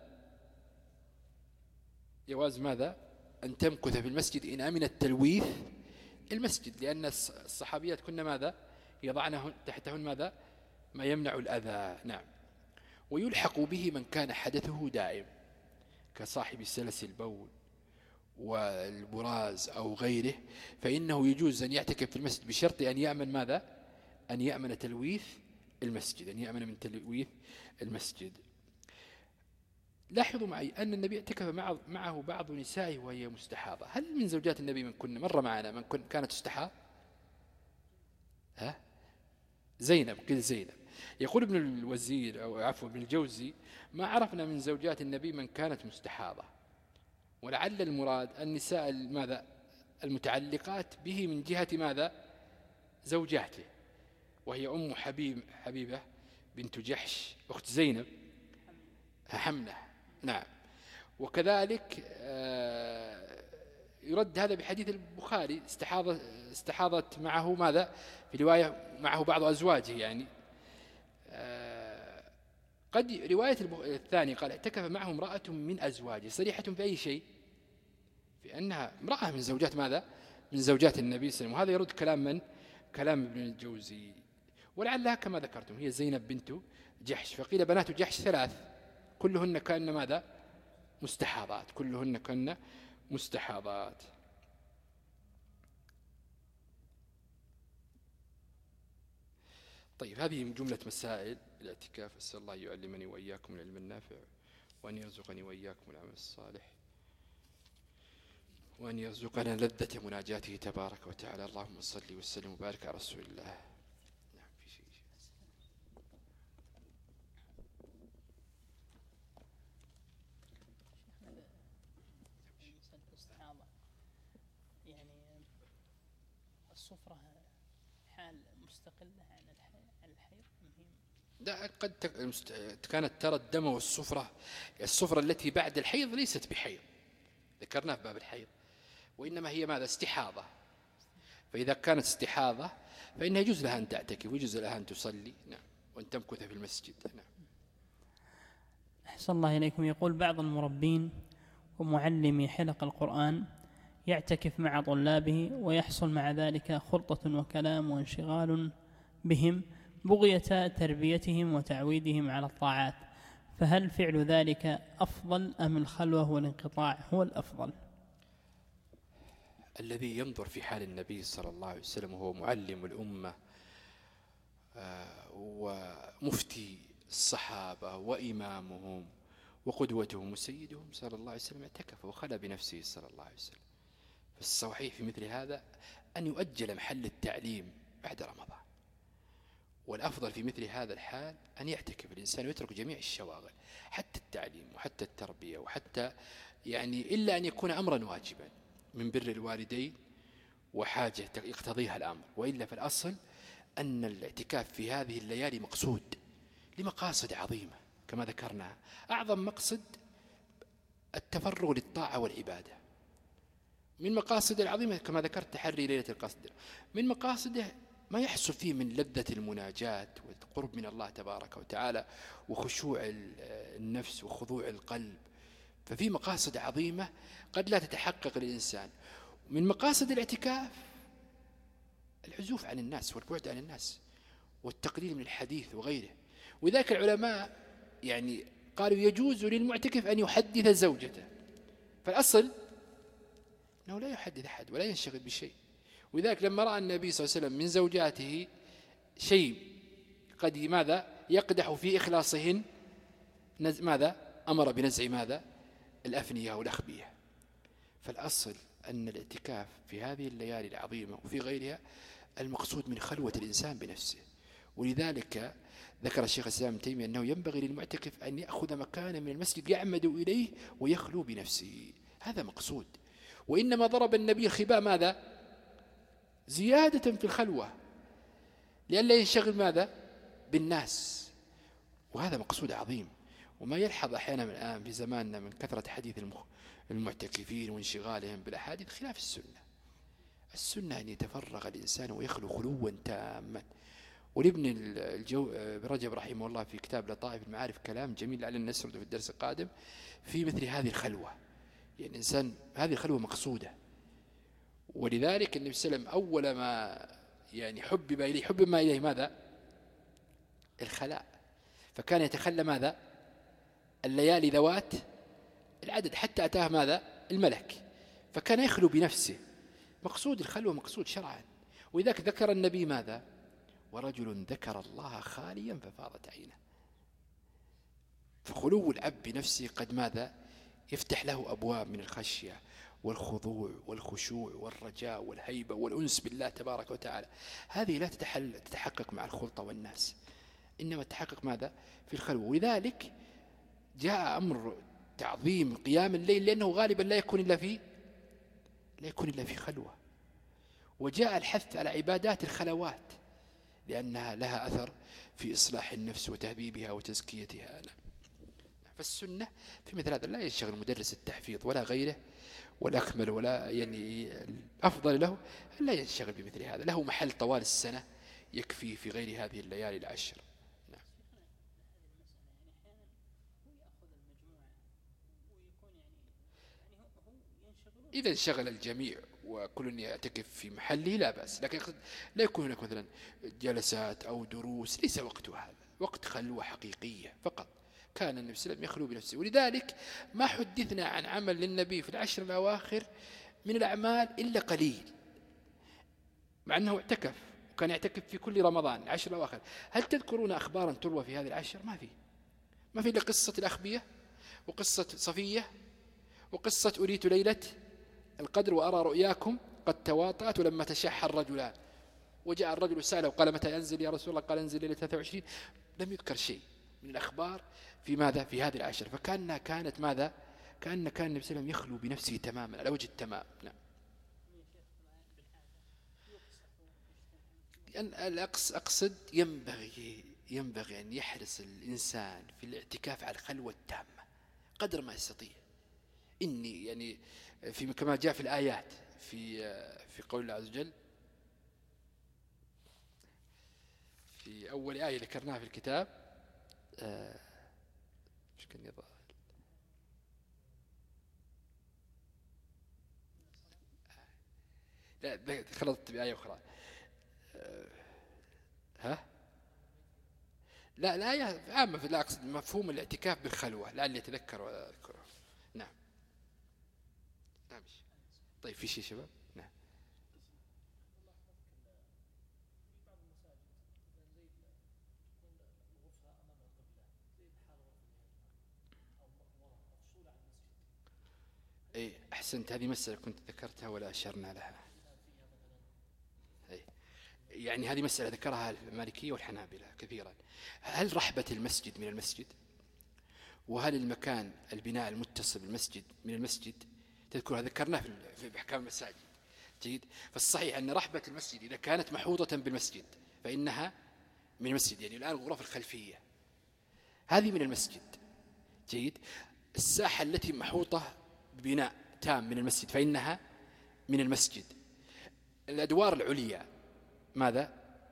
C: جواز ماذا؟ أن تمكث في المسجد إن أمن التلويث المسجد، لأن الصحابيات كنا ماذا؟ يضعنه تحتهن ماذا؟ ما يمنع الأذى. نعم. ويلحق به من كان حدثه دائم كصاحب سلس البول والبراز أو غيره، فإنه يجوز أن يعتكف في المسجد بشرط أن يأمن ماذا؟ أن يأمن تلويث المسجد، أن يأمن من تلويث المسجد. لاحظوا معي أن النبي اعتكف معه بعض نسائه وهي مستحاضة. هل من زوجات النبي من كنا مر معنا من كن كانت تستحاض؟ ها؟ زينب. قل زينب. يقول ابن الوزير أو عفوا ابن الجوزي ما عرفنا من زوجات النبي من كانت مستحاضة، ولعل المراد النساء ماذا المتعلقات به من جهة ماذا زوجاته، وهي أم حبيب حبيبة بنت جحش أخت زينب حمنة. نعم. وكذلك يرد هذا بحديث البخاري استحاضت, استحاضت معه ماذا في رواية معه بعض أزواجه، يعني قد رواية الثانية قال اعتكف معه امرأة من أزواجه صريحة في أي شيء، في أنها امرأة من زوجات ماذا من زوجات النبي صلى الله عليه وسلم. وهذا يرد كلام من كلام ابن الجوزي. ولعلها كما ذكرتم هي زينب بنت جحش، فقيل بنات جحش ثلاث كلهن كأن ماذا مستحاضات، كلهن كأن مستحاضات. طيب هذه من جملة مسائل الاعتكاف. أسأل الله يعلمني وإياكم العلم النافع، وأن يرزقني وإياكم العمل الصالح، وأن يرزقنا لذة مناجاته تبارك وتعالى. اللهم صل وسلم وبارك على رسول الله. نعم في شيء
A: يعني الصفرة حال مستقلة عن الحيض مهم.
C: لا قد كانت ترى الدم والصفرة، الصفرة التي بعد الحيض ليست بحيض ذكرناها في باب الحيض، وإنما هي ماذا استحاضة. فإذا كانت استحاضة فإنها يجوز لها أن تعتكف ويجوز لها أن تصلي. نعم. وأن تمكث في المسجد. نعم.
A: أحسن الله إليكم. يقول بعض المربين ومعلمي حلق القرآن يعتكف مع طلابه ويحصل مع ذلك خلطة وكلام وانشغال بهم بغية تربيتهم وتعويدهم على الطاعات، فهل فعل ذلك أفضل أم الخلوة والانقطاع هو الأفضل؟
C: الذي ينظر في حال النبي صلى الله عليه وسلم وهو معلم الأمة ومفتي الصحابة وإمامهم وقدوتهم وسيدهم صلى الله عليه وسلم اعتكف وخلى بنفسه صلى الله عليه وسلم. فالصحيح في مثل هذا أن يؤجل محل التعليم بعد رمضان، والأفضل في مثل هذا الحال أن يعتكف الإنسان ويترك جميع الشواغل حتى التعليم وحتى التربية وحتى يعني إلا أن يكون أمرا واجبا من بر الوالدين وحاجة يقتضيها الأمر، وإلا فالأصل أن الاعتكاف في هذه الليالي مقصود لمقاصد عظيمة كما ذكرنا. أعظم مقصد التفرغ للطاعة والعبادة، من مقاصد العظيمة كما ذكرت تحري ليلة القدر، من مقاصده ما يحصل فيه من لذة المناجاة والقرب من الله تبارك وتعالى وخشوع النفس وخضوع القلب. ففي مقاصد عظيمة قد لا تتحقق للإنسان. من مقاصد الاعتكاف العزوف عن الناس والبعد عن الناس والتقليل من الحديث وغيره. وذاك العلماء يعني قالوا يجوز للمعتكف أن يحدث زوجته، فالأصل أنه لا يحدث أحد ولا ينشغل بشيء. وذاك لما رأى النبي صلى الله عليه وسلم من زوجاته شيء قد ماذا يقدح في إخلاصهن، ماذا أمر بنزع ماذا الأفنية والأخبية. فالأصل أن الاعتكاف في هذه الليالي العظيمة وفي غيرها المقصود من خلوة الإنسان بنفسه. ولذلك ذكر الشيخ الإسلام ابن تيمية أنه ينبغي للمعتكف أن يأخذ مكانا من المسجد يعمد إليه ويخلو بنفسه، هذا مقصود. وإنما ضرب النبي الخباء ماذا زيادة في الخلوة لئلا ينشغل ماذا بالناس، وهذا مقصود عظيم. وما يلحظ أحيانا الآن في زماننا من كثرة حديث المعتكفين وانشغالهم بالأحاديث خلاف السنة. السنة أن يتفرغ الإنسان ويخلو خلوا تاما. ولابن الجو رجب رحمه الله في كتاب لطائف المعارف كلام جميل لعل نسرده في الدرس القادم في مثل هذه الخلوة. يعني الإنسان هذه الخلوة مقصودة. ولذلك النبي صلى الله عليه وسلم أول ما يعني حبب إليه حبب ما إليه ماذا الخلاء، فكان يتخلى ماذا الليالي ذوات العدد حتى أتاه ماذا الملك، فكان يخلو بنفسه. مقصود الخلوة مقصود شرعا. وإذاك ذكر النبي ماذا ورجل ذكر الله خاليا ففاضت عينه. فخلو العبد بنفسه قد ماذا يفتح له أبواب من الخشية والخضوع والخشوع والرجاء والهيبة والأنس بالله تبارك وتعالى. هذه لا تتحل تتحقق مع الخلطة والناس، إنما تتحقق ماذا في الخلوة. ولذلك جاء أمر تعظيم قيام الليل لأنه غالبا لا يكون إلا في لا يكون إلا في خلوة. وجاء الحث على عبادات الخلوات لأنها لها أثر في إصلاح النفس وتهذيبها وتزكيتها. فالسنة في مثل هذا لا يشغل مدرس التحفيظ ولا غيره والأكمل ولا يعني الأفضل له لا ينشغل بمثل هذا، له محل طوال السنة يكفي في غير هذه الليالي العشر. نعم. إذا انشغل الجميع وكل يعتكف في محله لا بأس، لكن لا يكون هناك مثلا جلسات أو دروس، ليس وقتها هذا، وقت خلوة حقيقية فقط. كان النبي صلى الله عليه وسلم يخلو بنفسه. ولذلك ما حدثنا عن عمل للنبي في العشر الأواخر من الأعمال إلا قليل، مع أنه اعتكف وكان يعتكف في كل رمضان العشر الأواخر. هل تذكرون أخبارا تروى في هذه العشر؟ ما في ما في إلا قصة الأخبية وقصة صفية وقصة أريت ليلة القدر وأرى رؤياكم قد تواطأت ولما تشاح الرجلان وجاء الرجل سأله وقال متى ينزل يا رسول الله؟ قال انزل ليلة ثلاثة وعشرين. لم يذكر شيء من الأخبار في ماذا في هذه العشر. فكان كانت ماذا كان كان النبي صلى الله عليه وسلم يخلو بنفسه تماما على وجه التمام. نعم. أقصد ينبغي ينبغي أن يحرص الإنسان في الاعتكاف على الخلوة التامة قدر ما يستطيع. إني يعني في كما جاء في الآيات في في قول الله عز وجل في أول آية ذكرناها في الكتاب آه مش كان يضع لا خلطت بآية أخرى آه ها لا الآية عامة في لا أقصد مفهوم الاعتكاف بالخلوة لعل يتذكر ولا أذكره. نعم. نعم. طيب في شيء شباب؟ نعم. اي احسنت، هذه مسألة كنت ذكرتها ولا اشرنا لها. اي يعني هذه مسألة ذكرها المالكية والحنابلة كثيرا. هل رحبة المسجد من المسجد؟ وهل المكان البناء المتصل بالمسجد من المسجد؟ تذكرها ذكرناه في احكام المساجد. جيد. فالصحيح ان رحبة المسجد اذا كانت محوطة بالمسجد فانها من المسجد. يعني الان الغرف الخلفية هذه من المسجد. جيد. الساحة التي محوطة ببناء تام من المسجد فإنها من المسجد. الأدوار العليا ماذا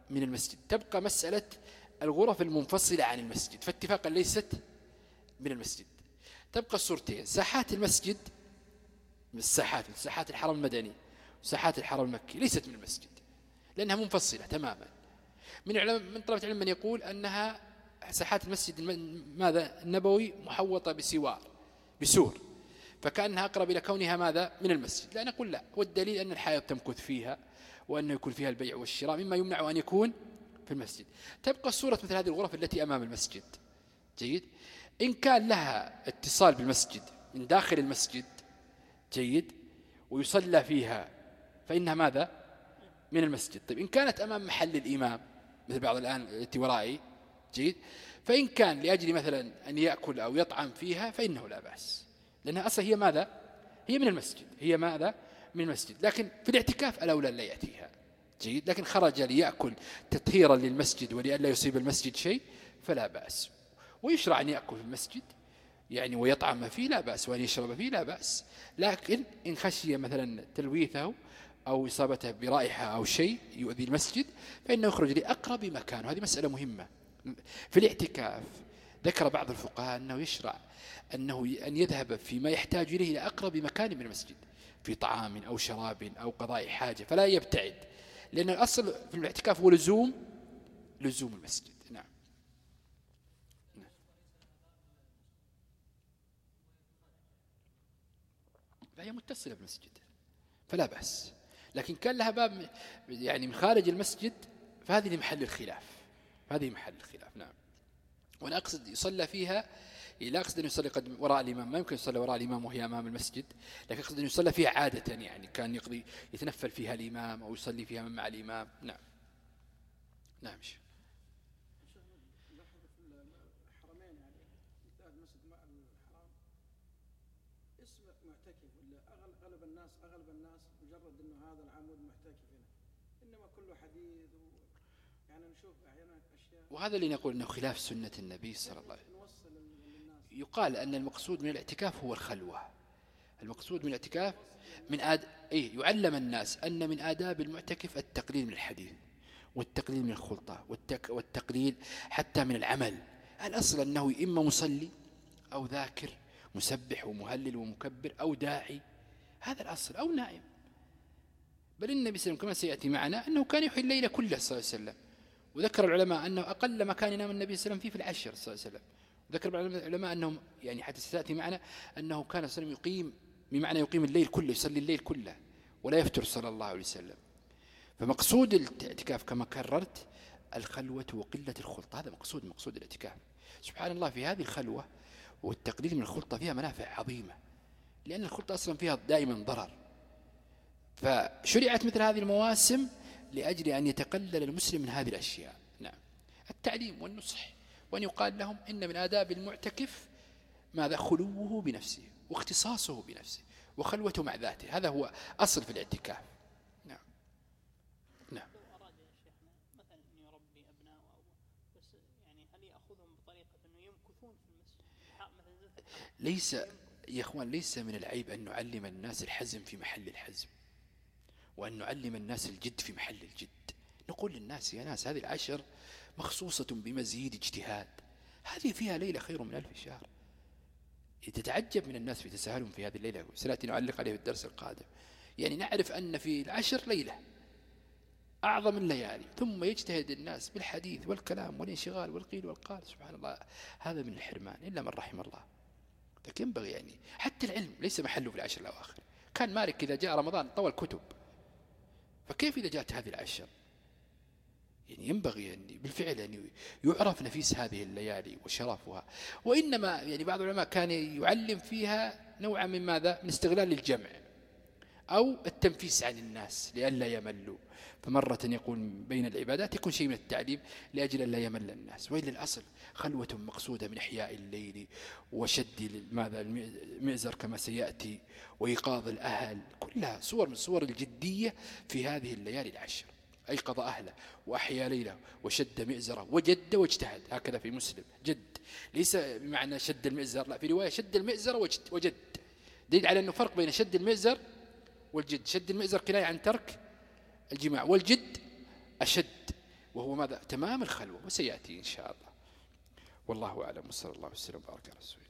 C: من المسجد. تبقى مسألة الغرف المنفصلة عن المسجد فاتفاقا ليست من المسجد. تبقى الصورتين، ساحات المسجد، الساحات ساحات الحرم المدني وساحات الحرم المكي ليست من المسجد لأنها منفصلة تماما. من من طلبة العلم من يقول أنها ساحات المسجد ماذا النبوي محوطة بسوار بسور، فكأنها أقرب إلى كونها ماذا من المسجد. لا نقول لا، والدليل أن الحائض تمكث فيها وأنه يكون فيها البيع والشراء مما يمنع أن يكون في المسجد. تبقى الصورة مثل هذه الغرف التي أمام المسجد. جيد. إن كان لها اتصال بالمسجد من داخل المسجد جيد ويصلى فيها فإنها ماذا من المسجد. طيب إن كانت أمام محل الإمام مثل بعض الآن التي ورائي جيد، فإن كان لأجل مثلا أن يأكل أو يطعم فيها فإنه لا بأس، لأنها أصلا هي ماذا هي من المسجد، هي ماذا من المسجد. لكن في الاعتكاف الأولى لا يأتيها جيد، لكن خرج ليأكل تطهيرا للمسجد ولئلا يصيب المسجد شيء فلا بأس. ويشرع أن يأكل في المسجد يعني ويطعم فيه لا بأس، وأن يشرب فيه لا بأس، لكن إن خشي مثلا تلويثه أو إصابته برائحة أو شيء يؤذي المسجد فإنه يخرج لأقرب مكان. وهذه مسألة مهمة في الاعتكاف. ذكر بعض الفقهاء أنه يشرع أنه أن يذهب فيما يحتاج إليه إلى أقرب مكان من المسجد في طعام أو شراب أو قضاء حاجة، فلا يبتعد، لأن الأصل في الاعتكاف هو لزوم لزوم المسجد. نعم. فهي متصلة بالمسجد فلا بأس، لكن كان لها باب يعني من خارج المسجد فهذه محل الخلاف، هذه محل الخلاف. نعم. وأنا أقصد يصلى فيها، لا أقصد أن يصلي قد وراء الإمام، ما يمكن يصلي وراء الإمام وهي أمام المسجد، لكن أقصد أن يصلى فيها عادة، يعني كان يقضي يتنفل فيها الإمام أو يصلي فيها مع الإمام. نعم. نعم.
D: معتكف ولا أغلب الناس أغلب الناس مجرد إنه هذا العمود محتكف هنا، إنما كله حديد و... يعني نشوف أحيانا أشياء.
C: وهذا اللي نقول إنه خلاف سنة النبي صلى الله عليه وسلم. يقال أن المقصود من الاعتكاف هو الخلوة. المقصود من الاعتكاف من آد... إيه يعلم الناس أن من آداب المعتكف التقليل من الحديث والتقليل من الخلطة والتك... والتقليل حتى من العمل. الأصل أنه إما مصلي أو ذاكر مسبح ومهلل ومكبر أو داعي، هذا الأصل، أو نائم. بل النبي صلى الله عليه وسلم كما سيأتي معنا أنه كان يحيي الليل كله صلى الله عليه وسلم. وذكر العلماء أنه أقل ما كان ينام النبي صلى الله عليه وسلم فيه في العشر صلى الله عليه وسلم. وذكر العلماء أنهم يعني حتى سيأتي معنا أنه كان صلى الله عليه وسلم يقيم بمعنى يقيم الليل كله، يصلي الليل كله ولا يفتر صلى الله عليه وسلم. فمقصود الاعتكاف كما كررت الخلوة وقلة الخلطة، هذا مقصود مقصود الاعتكاف. سبحان الله في هذه الخلوة والتقليل من الخلطة فيها منافع عظيمة، لأن الخلطة أصلا فيها دائما ضرر، فشرعت مثل هذه المواسم لأجل أن يتقلل المسلم من هذه الأشياء. نعم. التعليم والنصح، وأن يقال لهم إن من آداب المعتكف ماذا خلوه بنفسه واختصاصه بنفسه وخلوته مع ذاته، هذا هو أصل في الاعتكاف. نعم. نعم. ليس يا أخوان ليس من العيب أن نعلم الناس الحزم في محل الحزم، وأن نعلم الناس الجد في محل الجد. نقول للناس يا ناس هذه العشر مخصوصة بمزيد اجتهاد، هذه فيها ليلة خير من ألف شهر. تتعجب من الناس في تساهلهم في هذه الليلة، سنأتي نعلق عليه في الدرس القادم. يعني نعرف أن في العشر ليلة أعظم الليالي، ثم يجتهد الناس بالحديث والكلام والانشغال والقيل والقال. سبحان الله، هذا من الحرمان إلا من رحم الله. لكن ينبغي يعني حتى العلم ليس محله في العشر الأواخر. كان مالك إذا جاء رمضان طوى الكتب، فكيف إذا جاءت هذه العشر؟ يعني ينبغي يعني بالفعل أن يعرف نفيس هذه الليالي وشرفها. وإنما يعني بعض العلماء كان يعلم فيها نوعا من ماذا؟ من استغلال الجمع أو التنفيس عن الناس لئلا يملوا. فمرة يقول بين العبادات يكون شيء من التعليم لأجل أن لا يمل الناس. وإلا الأصل خلوة مقصودة من إحياء الليل وشد ماذا المئزر كما سيأتي وإيقاظ الأهل، كلها صور من صور الجدية في هذه الليالي العشر. أيقظ أهله وأحيا ليله وشد مئزره وجد واجتهد، هكذا في مسلم جد، ليس بمعنى شد المئزر، لا، في رواية شد المئزر وجد. دليل على أنه فرق بين شد المئزر والجد. شد المئزر كناية عن ترك الجماع، والجد أشد وهو ماذا؟ تمام الخلوة، وسيأتي إن شاء الله. والله أعلم، وصلى الله وسلم وبارك على رسوله.